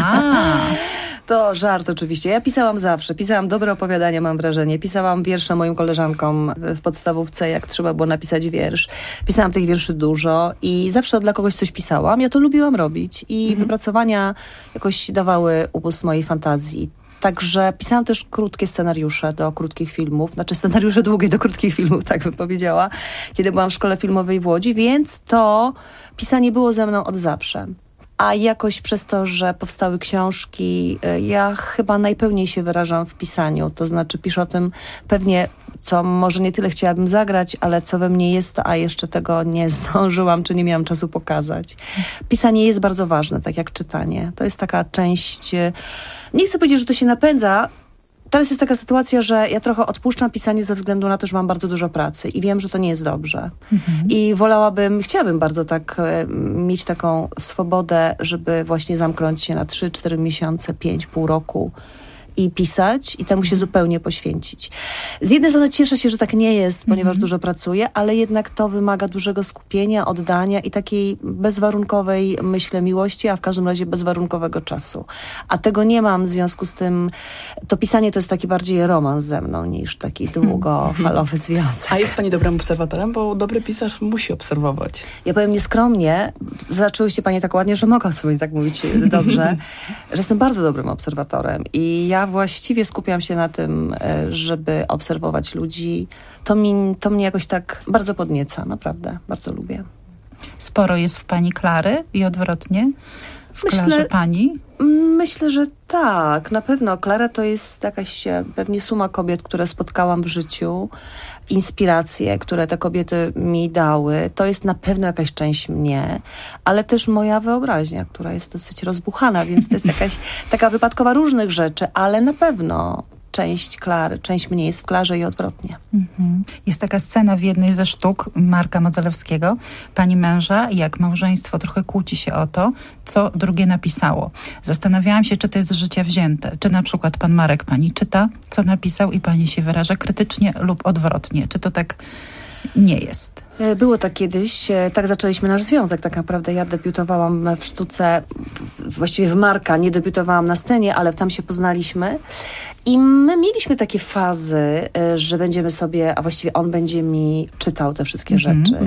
To żart oczywiście. Ja pisałam zawsze. Pisałam dobre opowiadania, mam wrażenie. Pisałam wiersze moim koleżankom w podstawówce, jak trzeba było napisać wiersz. Pisałam tych wierszy dużo i zawsze dla kogoś coś pisałam. Ja to lubiłam robić i wypracowania jakoś dawały upust mojej fantazji. Także pisałam też krótkie scenariusze do krótkich filmów, znaczy scenariusze długie do krótkich filmów, tak bym powiedziała, kiedy byłam w szkole filmowej w Łodzi, więc to pisanie było ze mną od zawsze. A jakoś przez to, że powstały książki, ja chyba najpełniej się wyrażam w pisaniu. To znaczy piszę o tym pewnie, co może nie tyle chciałabym zagrać, ale co we mnie jest, a jeszcze tego nie zdążyłam, czy nie miałam czasu pokazać. Pisanie jest bardzo ważne, tak jak czytanie. To jest taka część... Nie chcę powiedzieć, że to się napędza. Teraz jest taka sytuacja, że ja trochę odpuszczam pisanie ze względu na to, że mam bardzo dużo pracy i wiem, że to nie jest dobrze. I chciałabym bardzo tak mieć taką swobodę, żeby właśnie zamknąć się na 3-4 miesiące, 5, pół roku i pisać i temu się zupełnie poświęcić. Z jednej strony cieszę się, że tak nie jest, ponieważ dużo pracuję, ale jednak to wymaga dużego skupienia, oddania i takiej bezwarunkowej, myślę, miłości, a w każdym razie bezwarunkowego czasu. A tego nie mam, w związku z tym to pisanie to jest taki bardziej romans ze mną niż taki długofalowy związek. A jest Pani dobrym obserwatorem? Bo dobry pisarz musi obserwować. Ja powiem nieskromnie, zaczęłyście Panie tak ładnie, że mogę sobie tak mówić dobrze, że jestem bardzo dobrym obserwatorem i ja właściwie skupiam się na tym, żeby obserwować ludzi. To mnie jakoś tak bardzo podnieca, naprawdę. Bardzo lubię. Sporo jest w Pani Klary i odwrotnie? W Klarze Pani? Myślę, że tak. Na pewno Klara to jest jakaś pewnie suma kobiet, które spotkałam w życiu. Inspiracje, które te kobiety mi dały. To jest na pewno jakaś część mnie, ale też moja wyobraźnia, która jest dosyć rozbuchana, więc to jest jakaś taka wypadkowa różnych rzeczy, ale na pewno część Klary, część mnie jest w Klarze i odwrotnie. Jest taka scena w jednej ze sztuk Marka Modzelewskiego, Pani męża, jak małżeństwo trochę kłóci się o to, co drugie napisało. Zastanawiałam się, czy to jest z życia wzięte, czy na przykład Pan Marek Pani czyta, co napisał i Pani się wyraża krytycznie lub odwrotnie. Czy to tak nie jest? Było tak kiedyś, tak zaczęliśmy nasz związek tak naprawdę. Ja debiutowałam w sztuce, właściwie w Marka, nie debiutowałam na scenie, ale tam się poznaliśmy. I my mieliśmy takie fazy, że będziemy sobie, a właściwie on będzie mi czytał te wszystkie rzeczy.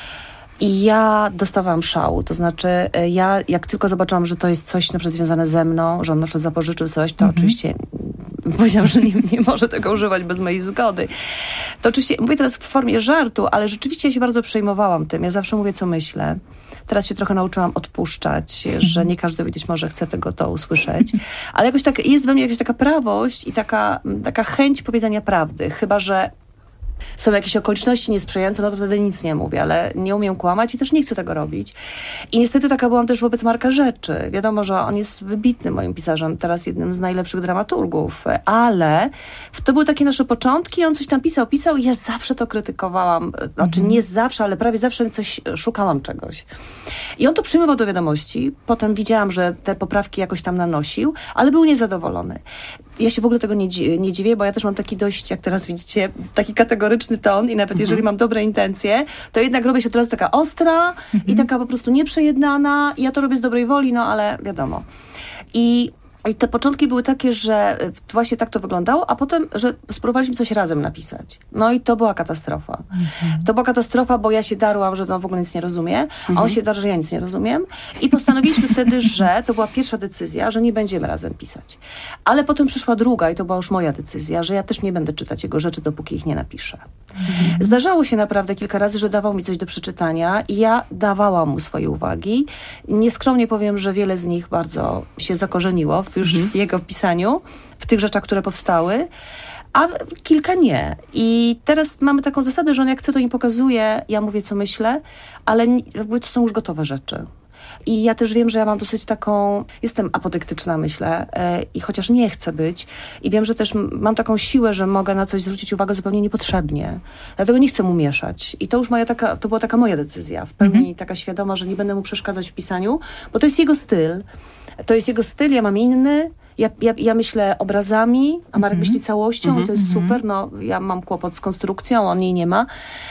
I ja dostawałam szału, to znaczy ja jak tylko zobaczyłam, że to jest coś na przykład związane ze mną, że on na przykład zapożyczył coś, to oczywiście powiedziałam, że nie może tego używać bez mojej zgody. To oczywiście, mówię teraz w formie żartu, ale rzeczywiście ja się bardzo przejmowałam tym. Ja zawsze mówię, co myślę. Teraz się trochę nauczyłam odpuszczać, że nie każdy być może chce to usłyszeć. Ale jakoś tak jest we mnie jakaś taka prawość i taka chęć powiedzenia prawdy. Chyba że są jakieś okoliczności niesprzyjające, no to wtedy nic nie mówię, ale nie umiem kłamać i też nie chcę tego robić. I niestety taka byłam też wobec Marka Rzeczy. Wiadomo, że on jest wybitnym moim pisarzem, teraz jednym z najlepszych dramaturgów, ale to były takie nasze początki, on coś tam pisał i ja zawsze to krytykowałam. Znaczy nie zawsze, ale prawie zawsze szukałam czegoś. I on to przyjmował do wiadomości. Potem widziałam, że te poprawki jakoś tam nanosił, ale był niezadowolony. Ja się w ogóle tego nie dziwię, bo ja też mam taki dość, jak teraz widzicie, taki kategoryczny ton i nawet jeżeli mam dobre intencje, to jednak robię się teraz taka ostra i taka po prostu nieprzejednana i ja to robię z dobrej woli, no ale wiadomo. I I te początki były takie, że właśnie tak to wyglądało, a potem, że spróbowaliśmy coś razem napisać. No i to była katastrofa. To była katastrofa, bo ja się darłam, że on w ogóle nic nie rozumie, a on się darł, że ja nic nie rozumiem. I postanowiliśmy wtedy, że to była pierwsza decyzja, że nie będziemy razem pisać. Ale potem przyszła druga i to była już moja decyzja, że ja też nie będę czytać jego rzeczy, dopóki ich nie napiszę. Zdarzało się naprawdę kilka razy, że dawał mi coś do przeczytania i ja dawałam mu swoje uwagi. Nieskromnie powiem, że wiele z nich bardzo się zakorzeniło już w jego pisaniu, w tych rzeczach, które powstały, a kilka nie. I teraz mamy taką zasadę, że on jak chce, to im pokazuje, ja mówię, co myślę, ale jakby to są już gotowe rzeczy. I ja też wiem, że ja mam dosyć taką, jestem apodyktyczna, myślę, i chociaż nie chcę być, i wiem, że też mam taką siłę, że mogę na coś zwrócić uwagę zupełnie niepotrzebnie. Dlatego nie chcę mu mieszać. I to już to była taka moja decyzja, w pełni taka świadoma, że nie będę mu przeszkadzać w pisaniu, bo to jest jego styl. To jest jego styl, ja mam inny. Ja myślę obrazami, a Marek myśli całością i to jest super. No, ja mam kłopot z konstrukcją, on jej nie ma.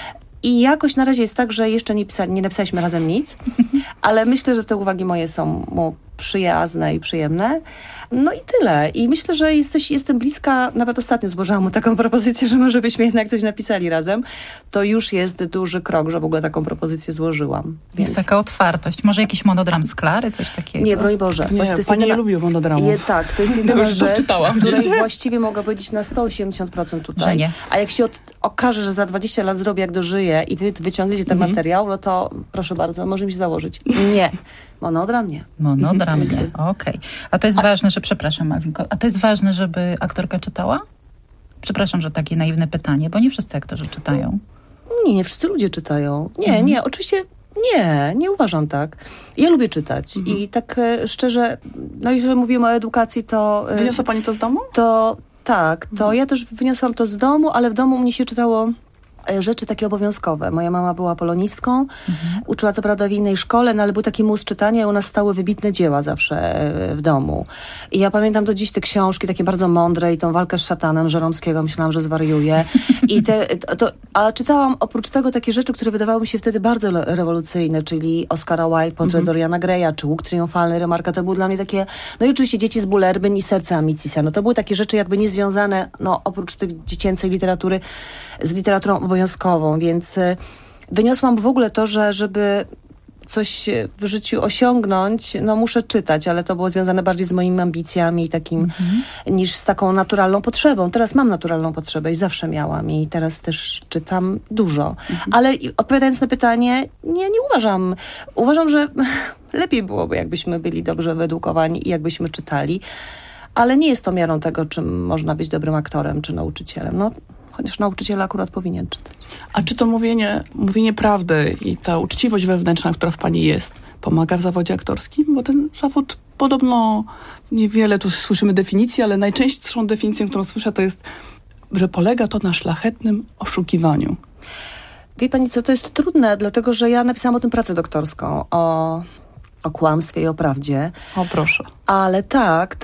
I jakoś na razie jest tak, że jeszcze nie napisaliśmy razem nic, ale myślę, że te uwagi moje są mu przyjazne i przyjemne. No i tyle. I myślę, że jestem bliska, nawet ostatnio złożyłam mu taką propozycję, że może byśmy jednak coś napisali razem. To już jest duży krok, że w ogóle taką propozycję złożyłam. Więc... Jest taka otwartość. Może jakiś monodram z Klary, coś takiego? Nie, broń Boże. Nie, pani nie lubi monodramów. Tak, to jest jedyna rzecz, której właściwie mogę powiedzieć na 180% tutaj. Że nie. A jak się okaże, że za 20 lat zrobię, jak dożyję i wy wyciągniecie ten materiał, no to proszę bardzo, może mi się założyć. Nie. Monodram nie. Monodram nie, okej. A to jest ważne, że, przepraszam Malwinko, a to jest ważne, żeby aktorka czytała? Przepraszam, że takie naiwne pytanie, bo nie wszyscy aktorzy czytają. Nie wszyscy ludzie czytają. Nie, oczywiście nie uważam tak. Ja lubię czytać i tak szczerze, no jeżeli mówimy o edukacji, to... Wyniosła pani to z domu? To ja też wyniosłam to z domu, ale w domu mnie się czytało rzeczy takie obowiązkowe. Moja mama była polonistką, uczyła co prawda w innej szkole, no ale był taki mus czytania i u nas stały wybitne dzieła zawsze w domu. I ja pamiętam do dziś te książki takie bardzo mądre i tą walkę z szatanem Żeromskiego, myślałam, że zwariuję. Ale czytałam oprócz tego takie rzeczy, które wydawały mi się wtedy bardzo rewolucyjne, czyli Oscara Wilde, Portret Doriana Greya, czy Łuk Triumfalny Remarka. To były dla mnie takie, no i oczywiście Dzieci z Bullerbyn i Serce Amicisa. No to były takie rzeczy jakby niezwiązane, no oprócz tych dziecięcej literatury, z literaturą obowiązkową, więc wyniosłam w ogóle to, że żeby coś w życiu osiągnąć, no muszę czytać, ale to było związane bardziej z moimi ambicjami takim, niż z taką naturalną potrzebą. Teraz mam naturalną potrzebę i zawsze miałam i teraz też czytam dużo. Ale odpowiadając na pytanie, nie uważam. Uważam, że lepiej byłoby, jakbyśmy byli dobrze wyedukowani i jakbyśmy czytali, ale nie jest to miarą tego, czym można być dobrym aktorem czy nauczycielem. No, chociaż nauczyciel akurat powinien czytać. A czy to mówienie prawdy i ta uczciwość wewnętrzna, która w pani jest, pomaga w zawodzie aktorskim? Bo ten zawód podobno, niewiele tu słyszymy definicji, ale najczęstszą definicją, którą słyszę, to jest, że polega to na szlachetnym oszukiwaniu. Wie pani co, to jest trudne, dlatego że ja napisałam o tym pracę doktorską, o kłamstwie i o prawdzie. O proszę. Ale tak.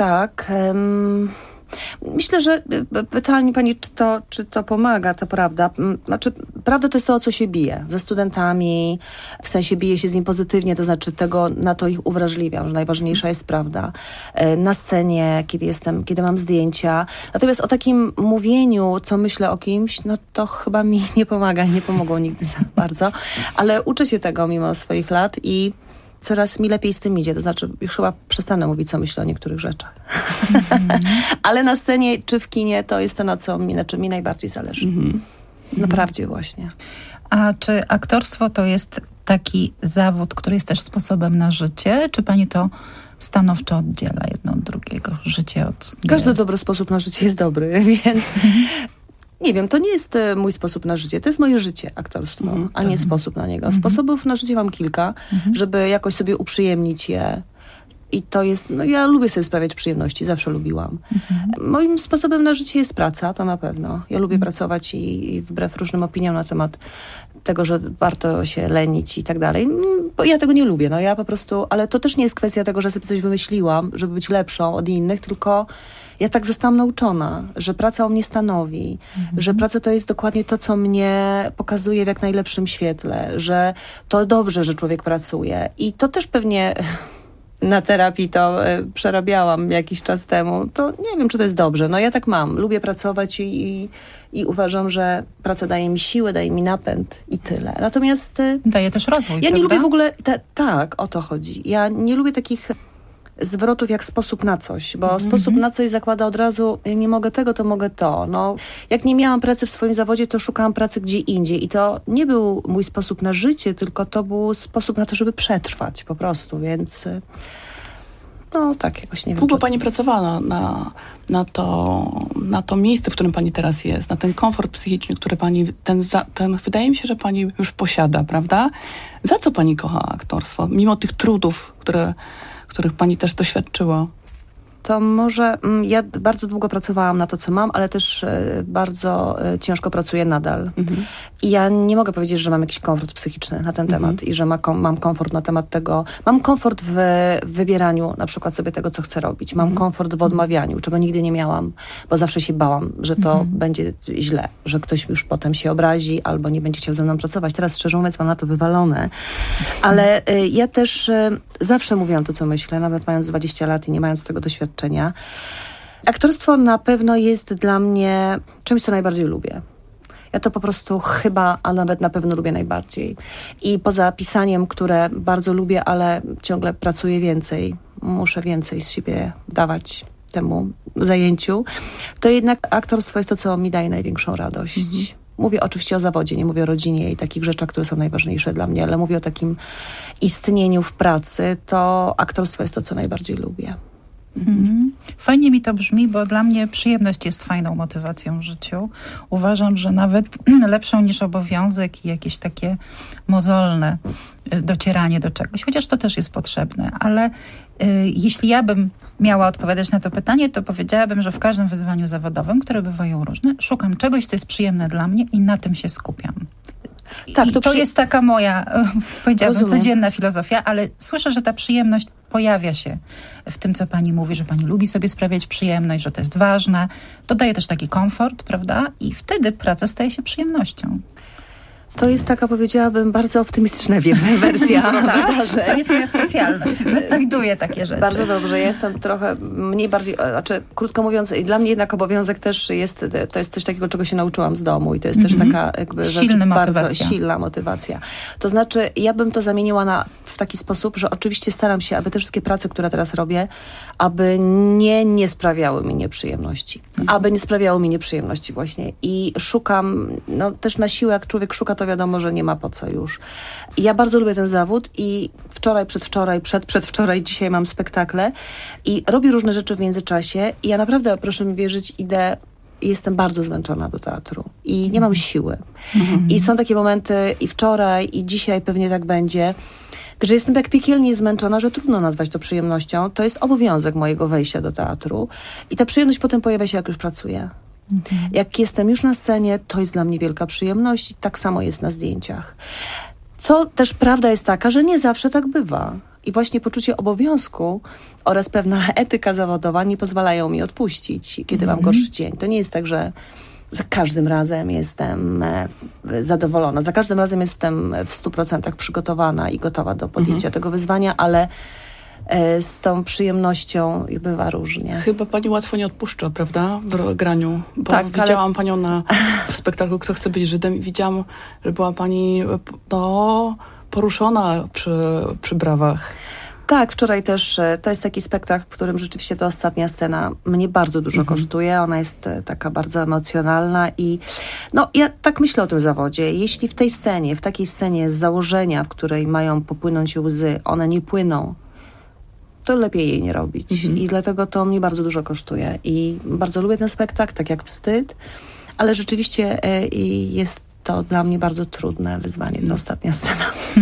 Myślę, że pytała pani, czy to pomaga, to prawda. Znaczy, prawda to jest to, o co się bije. Ze studentami, w sensie bije się z nim pozytywnie, to znaczy na to ich uwrażliwiam, że najważniejsza jest prawda. Na scenie, kiedy mam zdjęcia. Natomiast o takim mówieniu, co myślę o kimś, no to chyba mi nie pomaga, nie pomogło nigdy za bardzo. Ale uczę się tego mimo swoich lat i coraz mi lepiej z tym idzie. To znaczy, już chyba przestanę mówić, co myślę o niektórych rzeczach. Ale na scenie czy w kinie to jest to, na czym mi najbardziej zależy. Naprawdę właśnie. A czy aktorstwo to jest taki zawód, który jest też sposobem na życie? Czy pani to stanowczo oddziela jedno od drugiego? Życie od... Każdy dobry sposób na życie jest dobry, więc... Nie wiem, to nie jest mój sposób na życie. To jest moje życie, aktorstwo, a nie sposób na niego. Sposobów na życie mam kilka, żeby jakoś sobie uprzyjemnić je. I to jest, no ja lubię sobie sprawiać przyjemności, zawsze lubiłam. Moim sposobem na życie jest praca, to na pewno. Ja lubię pracować i wbrew różnym opiniom na temat tego, że warto się lenić i tak dalej, bo ja tego nie lubię. No ja po prostu, ale to też nie jest kwestia tego, że sobie coś wymyśliłam, żeby być lepszą od innych, tylko ja tak zostałam nauczona, że praca o mnie stanowi, że praca to jest dokładnie to, co mnie pokazuje w jak najlepszym świetle, że to dobrze, że człowiek pracuje. I to też pewnie na terapii to przerabiałam jakiś czas temu, to nie wiem, czy to jest dobrze. No ja tak mam. Lubię pracować i uważam, że praca daje mi siłę, daje mi napęd i tyle. Natomiast... Daje też rozwój, ja prawda? nie lubię w ogóle... Tak, o to chodzi. Ja nie lubię takich zwrotów jak sposób na coś, bo sposób na coś zakłada od razu, nie mogę tego, to mogę to. No, jak nie miałam pracy w swoim zawodzie, to szukałam pracy gdzie indziej i to nie był mój sposób na życie, tylko to był sposób na to, żeby przetrwać po prostu, więc no tak jakoś nie wiem. Długo pani pracowała na to miejsce, w którym pani teraz jest, na ten komfort psychiczny, który pani, ten wydaje mi się, że pani już posiada, prawda? Za co pani kocha aktorstwo, mimo tych trudów, których pani też doświadczyła? To może ja bardzo długo pracowałam na to, co mam, ale też bardzo ciężko pracuję nadal. I ja nie mogę powiedzieć, że mam jakiś komfort psychiczny na ten temat i że mam komfort na temat tego. Mam komfort w wybieraniu na przykład sobie tego, co chcę robić. Mam komfort w odmawianiu, czego nigdy nie miałam, bo zawsze się bałam, że to będzie źle, że ktoś już potem się obrazi albo nie będzie chciał ze mną pracować. Teraz szczerze mówiąc mam na to wywalone. Ale ja też zawsze mówiłam to, co myślę, nawet mając 20 lat i nie mając tego doświadczenia. Aktorstwo na pewno jest dla mnie czymś, co najbardziej lubię. Ja to po prostu chyba, a nawet na pewno lubię najbardziej. I poza pisaniem, które bardzo lubię, ale ciągle pracuję więcej, muszę więcej z siebie dawać temu zajęciu, to jednak aktorstwo jest to, co mi daje największą radość. Mówię oczywiście o zawodzie, nie mówię o rodzinie i takich rzeczach, które są najważniejsze dla mnie, ale mówię o takim istnieniu w pracy, to aktorstwo jest to, co najbardziej lubię. Fajnie mi to brzmi, bo dla mnie przyjemność jest fajną motywacją w życiu. Uważam, że nawet lepszą niż obowiązek i jakieś takie mozolne docieranie do czegoś, chociaż to też jest potrzebne, ale jeśli ja bym miała odpowiadać na to pytanie, to powiedziałabym, że w każdym wyzwaniu zawodowym, które bywają różne, szukam czegoś, co jest przyjemne dla mnie i na tym się skupiam. Tak, to jest taka moja, powiedziałabym, codzienna filozofia, ale słyszę, że ta przyjemność pojawia się w tym, co pani mówi, że pani lubi sobie sprawiać przyjemność, że to jest ważne. To daje też taki komfort, prawda? I wtedy praca staje się przyjemnością. To jest taka, powiedziałabym, bardzo optymistyczna wersja wydarzeń. To jest moja specjalność. Widuję takie rzeczy. Bardzo dobrze. Ja jestem trochę mniej bardziej, krótko mówiąc, dla mnie jednak obowiązek też jest, to jest coś takiego, czego się nauczyłam z domu i to jest też taka jakby rzecz bardzo silna motywacja. To znaczy, ja bym to zamieniła w taki sposób, że oczywiście staram się, aby te wszystkie prace, które teraz robię, aby nie sprawiały mi nieprzyjemności. Aby nie sprawiały mi nieprzyjemności właśnie. I szukam, też na siłę, jak człowiek szuka, to wiadomo, że nie ma po co już. I ja bardzo lubię ten zawód i wczoraj, przedwczoraj, dzisiaj mam spektakle i robię różne rzeczy w międzyczasie i ja naprawdę, proszę mi wierzyć, jestem bardzo zmęczona do teatru i nie mam siły. I są takie momenty i wczoraj, i dzisiaj pewnie tak będzie, że jestem tak piekielnie zmęczona, że trudno nazwać to przyjemnością. To jest obowiązek mojego wejścia do teatru i ta przyjemność potem pojawia się, jak już pracuję. Jak jestem już na scenie, to jest dla mnie wielka przyjemność i tak samo jest na zdjęciach. Co też prawda jest taka, że nie zawsze tak bywa. I właśnie poczucie obowiązku oraz pewna etyka zawodowa nie pozwalają mi odpuścić, kiedy mam gorszy dzień. To nie jest tak, że za każdym razem jestem zadowolona. Za każdym razem jestem w 100% przygotowana i gotowa do podjęcia tego wyzwania, ale z tą przyjemnością bywa różnie. Chyba pani łatwo nie odpuszcza, prawda? W graniu. Bo tak, widziałam panią w spektaklu Kto chce być Żydem i widziałam, że była pani poruszona przy brawach. Tak, wczoraj też to jest taki spektakl, w którym rzeczywiście ta ostatnia scena mnie bardzo dużo kosztuje. Ona jest taka bardzo emocjonalna i ja tak myślę o tym zawodzie. Jeśli w takiej scenie z założenia, w której mają popłynąć łzy, one nie płyną, to lepiej jej nie robić. I dlatego to mnie bardzo dużo kosztuje. I bardzo lubię ten spektakl, tak jak Wstyd, ale rzeczywiście jest to dla mnie bardzo trudne wyzwanie, ta ostatnia scena.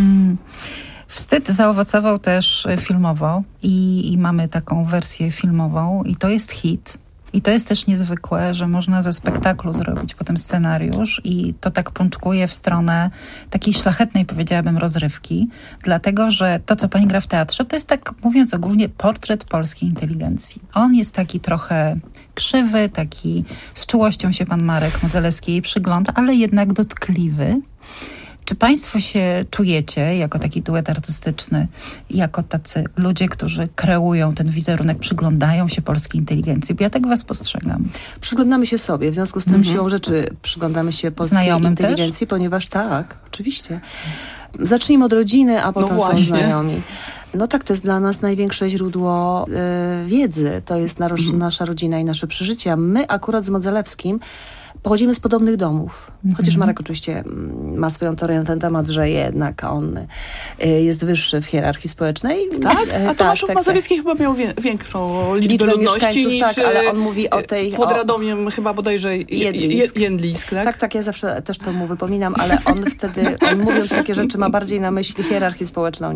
Wstyd zaowocował też filmowo i mamy taką wersję filmową i to jest hit. I to jest też niezwykłe, że można ze spektaklu zrobić potem scenariusz i to tak pączkuje w stronę takiej szlachetnej, powiedziałabym, rozrywki, dlatego, że to, co pani gra w teatrze, to jest, tak mówiąc ogólnie, portret polskiej inteligencji. On jest taki trochę krzywy, taki z czułością się pan Marek Modzelewski jej przygląda, ale jednak dotkliwy. Czy państwo się czujecie jako taki duet artystyczny, jako tacy ludzie, którzy kreują ten wizerunek, przyglądają się polskiej inteligencji? Bo ja tak was postrzegam. Przyglądamy się sobie, w związku z tym siłą rzeczy przyglądamy się polskiej Znajomym inteligencji, też? ponieważ tak, oczywiście. Zacznijmy od rodziny, a potem są znajomi. No tak, to jest dla nas największe źródło wiedzy. To jest nasza rodzina i nasze przeżycia. My akurat z Modzelewskim pochodzimy z podobnych domów. Chociaż Marek oczywiście ma swoją teorię na ten temat, że jednak on jest wyższy w hierarchii społecznej. Tak? A Tomaszów Mazowiecki chyba miał większą liczbę ludności niż tak, ale on mówi o tej... Pod Radomiem chyba bodajże Jędlisk, tak? Tak, ja zawsze też to mu wypominam, ale on wtedy, mówiąc takie rzeczy, ma bardziej na myśli hierarchię społeczną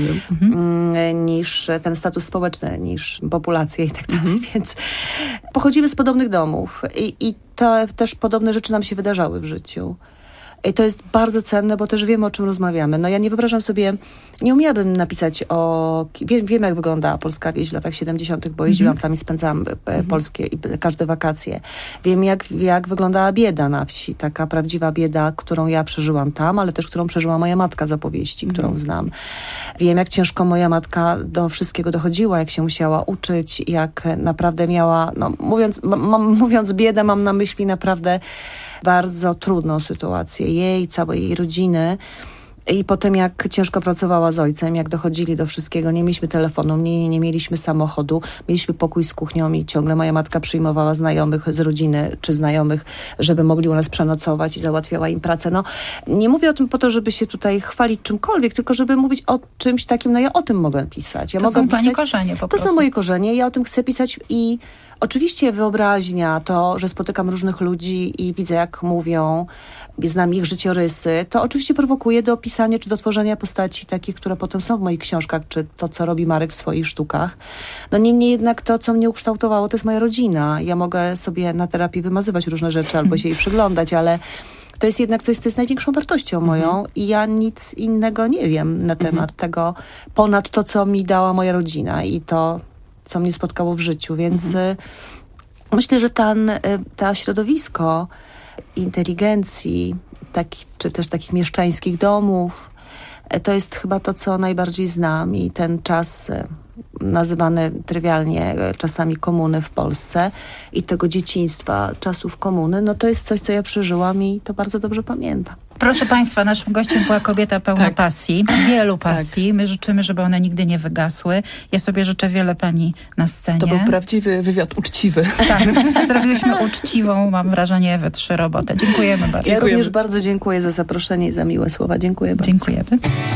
niż ten status społeczny, niż populację i tak dalej. Więc pochodzimy z podobnych domów i to też podobne rzeczy nam się wydarzały w życiu. I to jest bardzo cenne, bo też wiemy, o czym rozmawiamy. No ja nie wyobrażam sobie, nie umiałabym napisać wiem jak wygląda polska wieś w latach 70., bo jeździłam tam i spędzałam polskie i każde wakacje. Wiem jak wyglądała bieda na wsi, taka prawdziwa bieda, którą ja przeżyłam tam, ale też którą przeżyła moja matka z opowieści, którą znam. Wiem, jak ciężko moja matka do wszystkiego dochodziła, jak się musiała uczyć, jak naprawdę miała, no mówiąc bieda, mam na myśli naprawdę bardzo trudną sytuację jej, całej jej rodziny. I potem jak ciężko pracowała z ojcem, jak dochodzili do wszystkiego, nie mieliśmy telefonu, nie mieliśmy samochodu, mieliśmy pokój z kuchnią i ciągle moja matka przyjmowała znajomych z rodziny czy znajomych, żeby mogli u nas przenocować i załatwiała im pracę. No, nie mówię o tym po to, żeby się tutaj chwalić czymkolwiek, tylko żeby mówić o czymś takim, no ja o tym mogę pisać. To są pani korzenie po prostu. To są moje korzenie, ja o tym chcę pisać i oczywiście wyobraźnia, to, że spotykam różnych ludzi i widzę, jak mówią, znam ich życiorysy, to oczywiście prowokuje do pisania czy do tworzenia postaci takich, które potem są w moich książkach, czy to, co robi Marek w swoich sztukach. No niemniej jednak to, co mnie ukształtowało, to jest moja rodzina. Ja mogę sobie na terapii wymazywać różne rzeczy albo się jej przyglądać, ale to jest jednak coś, co jest największą wartością moją i ja nic innego nie wiem na temat tego, ponad to, co mi dała moja rodzina i to, co mnie spotkało w życiu, więc myślę, że to środowisko inteligencji, czy też takich mieszczańskich domów, to jest chyba to, co najbardziej znam i ten czas nazywany trywialnie czasami komuny w Polsce i tego dzieciństwa, czasów komuny, no to jest coś, co ja przeżyłam i to bardzo dobrze pamiętam. Proszę państwa, naszym gościem była kobieta pełna pasji, wielu pasji. My życzymy, żeby one nigdy nie wygasły. Ja sobie życzę wiele pani na scenie. To był prawdziwy wywiad, uczciwy. Tak, zrobiłyśmy uczciwą, mam wrażenie, Ewy 3 robotę. Dziękujemy bardzo. Ja również bardzo dziękuję za zaproszenie i za miłe słowa. Dziękuję bardzo. Dziękujemy.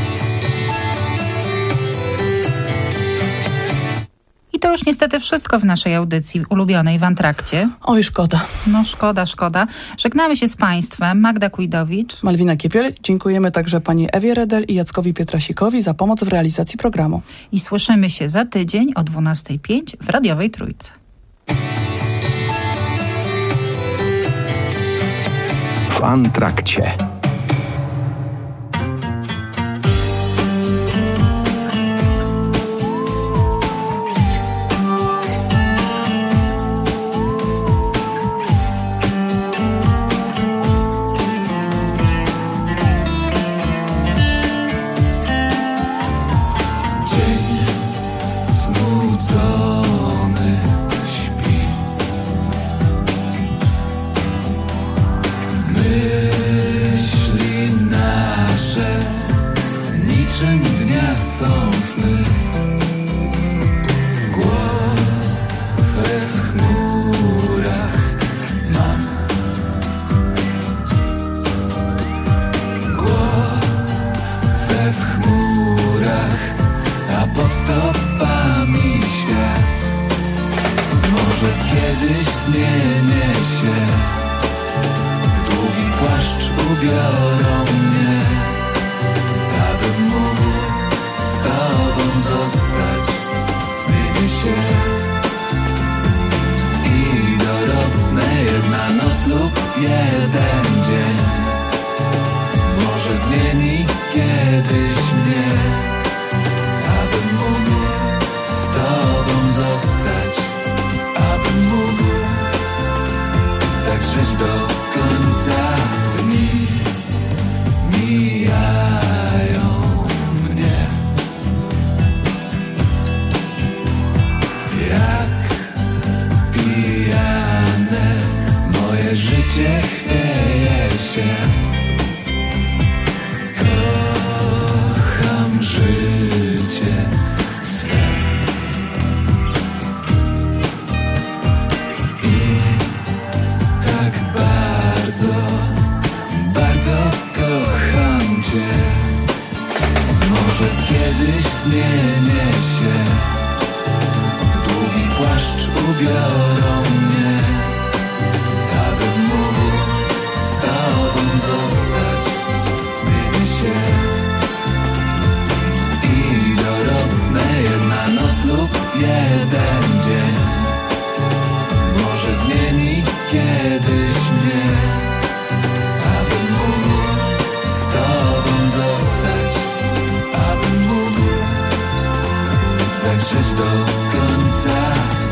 I to już niestety wszystko w naszej audycji ulubionej w Antrakcie. Oj, szkoda. No szkoda. Żegnamy się z państwem. Magda Kujdowicz. Malwina Kiepiel. Dziękujemy także pani Ewie Redel i Jackowi Pietrasikowi za pomoc w realizacji programu. I słyszymy się za tydzień o 12:05 w Radiowej Trójce. W Antrakcie. Do końca dni mija. Moje życie chwieje się. Kocham życie swe. I tak bardzo, bardzo kocham cię. Może kiedyś zmienię się, w długi płaszcz ubiorą mnie, abym mógł z tobą zostać. Zmienię się i dorosnę jedna noc lub jeden dzień. Może zmieni kiedyś mnie, abym mógł z tobą zostać, abym mógł tak żyć do końca.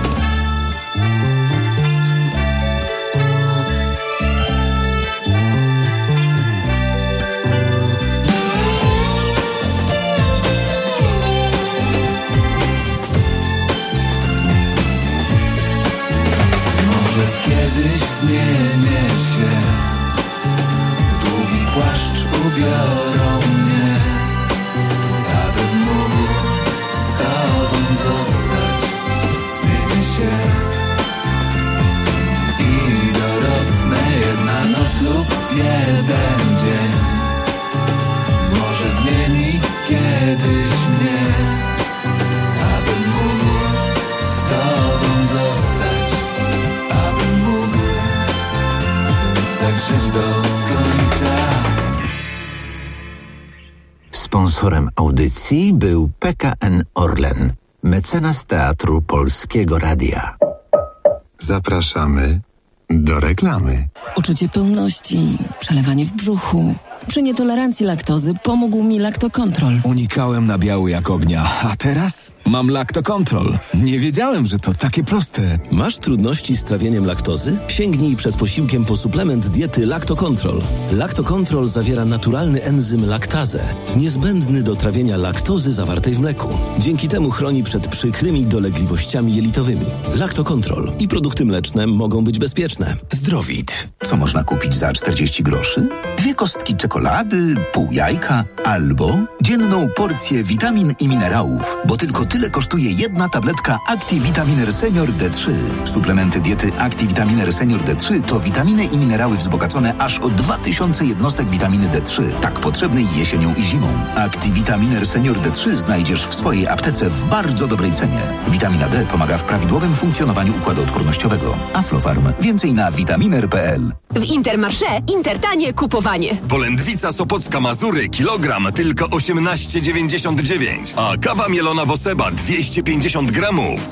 Kiedyś zmienię się, w długi płaszcz ubiorą mnie, abym mógł z tobą zostać. Zmienię się i dorosnę jedna noc lub jeden dzień. Może zmieni kiedyś mnie, abym mógł z tobą zostać, abym mógł tak żyć do końca. Sponsorem audycji był PKN Orlen, mecenas Teatru Polskiego Radia. Zapraszamy do reklamy. Uczucie pełności, przelewanie w brzuchu. Przy nietolerancji laktozy pomógł mi Lactocontrol. Unikałem nabiału jak ognia, a teraz mam Lactocontrol. Nie wiedziałem, że to takie proste. Masz trudności z trawieniem laktozy? Sięgnij przed posiłkiem po suplement diety Lactocontrol. Lactocontrol zawiera naturalny enzym laktazę, niezbędny do trawienia laktozy zawartej w mleku. Dzięki temu chroni przed przykrymi dolegliwościami jelitowymi. Lactocontrol i produkty mleczne mogą być bezpieczne. Zdrowit. Co można kupić za 40 groszy? 2 kostki czekolady, pół jajka albo dzienną porcję witamin i minerałów, bo tylko tyle kosztuje jedna tabletka ActiVitaminer Senior D3. Suplementy diety ActiVitaminer Senior D3 to witaminy i minerały wzbogacone aż o 2000 jednostek witaminy D3, tak potrzebnej jesienią i zimą. ActiVitaminer Senior D3 znajdziesz w swojej aptece w bardzo dobrej cenie. Witamina D pomaga w prawidłowym funkcjonowaniu układu odpornościowego. Aflofarm. Więcej na vitaminer.pl. W Intermarché Intertanie kupowanie. Polędwica Sopocka Mazury kilogram tylko 18,99, a kawa mielona Woseba 250 gramów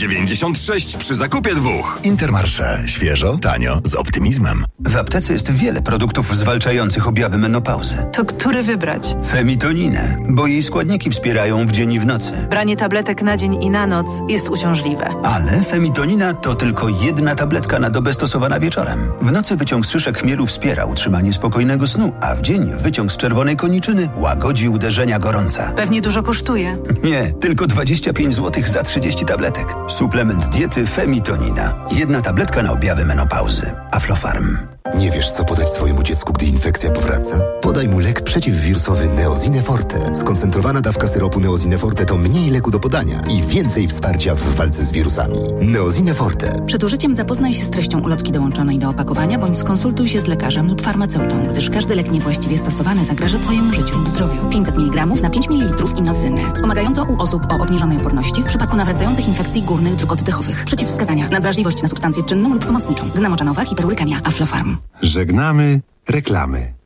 8,96 przy zakupie 2. Intermarché. Świeżo, tanio, z optymizmem. W aptece jest wiele produktów zwalczających objawy menopauzy. To który wybrać? Femitoninę, bo jej składniki wspierają w dzień i w nocy. Branie tabletek na dzień i na noc jest uciążliwe. Ale femitonina to tylko jedna tabletka na dobę stosowana wieczorem. W nocy wyciąg z szyszek chmielu wspiera utrzymanie spokojnego snu, a w dzień wyciąg z czerwonej koniczyny łagodzi uderzenia gorąca. Pewnie dużo kosztuje. Nie, tylko 25 zł za 30 tabletek. Suplement diety Femitonina. Jedna tabletka na objawy menopauzy. Aflofarm. Nie wiesz, co podać swojemu dziecku, gdy infekcja powraca? Podaj mu lek przeciwwirusowy Neozine Forte. Skoncentrowana dawka syropu Neozine Forte to mniej leku do podania i więcej wsparcia w walce z wirusami. Neozine Forte. Przed użyciem zapoznaj się z treścią ulotki dołączonej do opakowania bądź skonsultuj się z lekarzem lub farmaceutą, gdyż każdy lek niewłaściwie stosowany zagraża Twojemu życiu lub zdrowiu. 500 mg na 5 ml inocyny. Wspomagająco u osób o obniżonej odporności w przypadku nawracających infekcji górnych dróg oddechowych. Przeciwwskazania: nadwrażliwość na substancję czynną lub pomocniczą. Dynamoczanowa, hiperurykemia, Aflofarm. Żegnamy reklamy.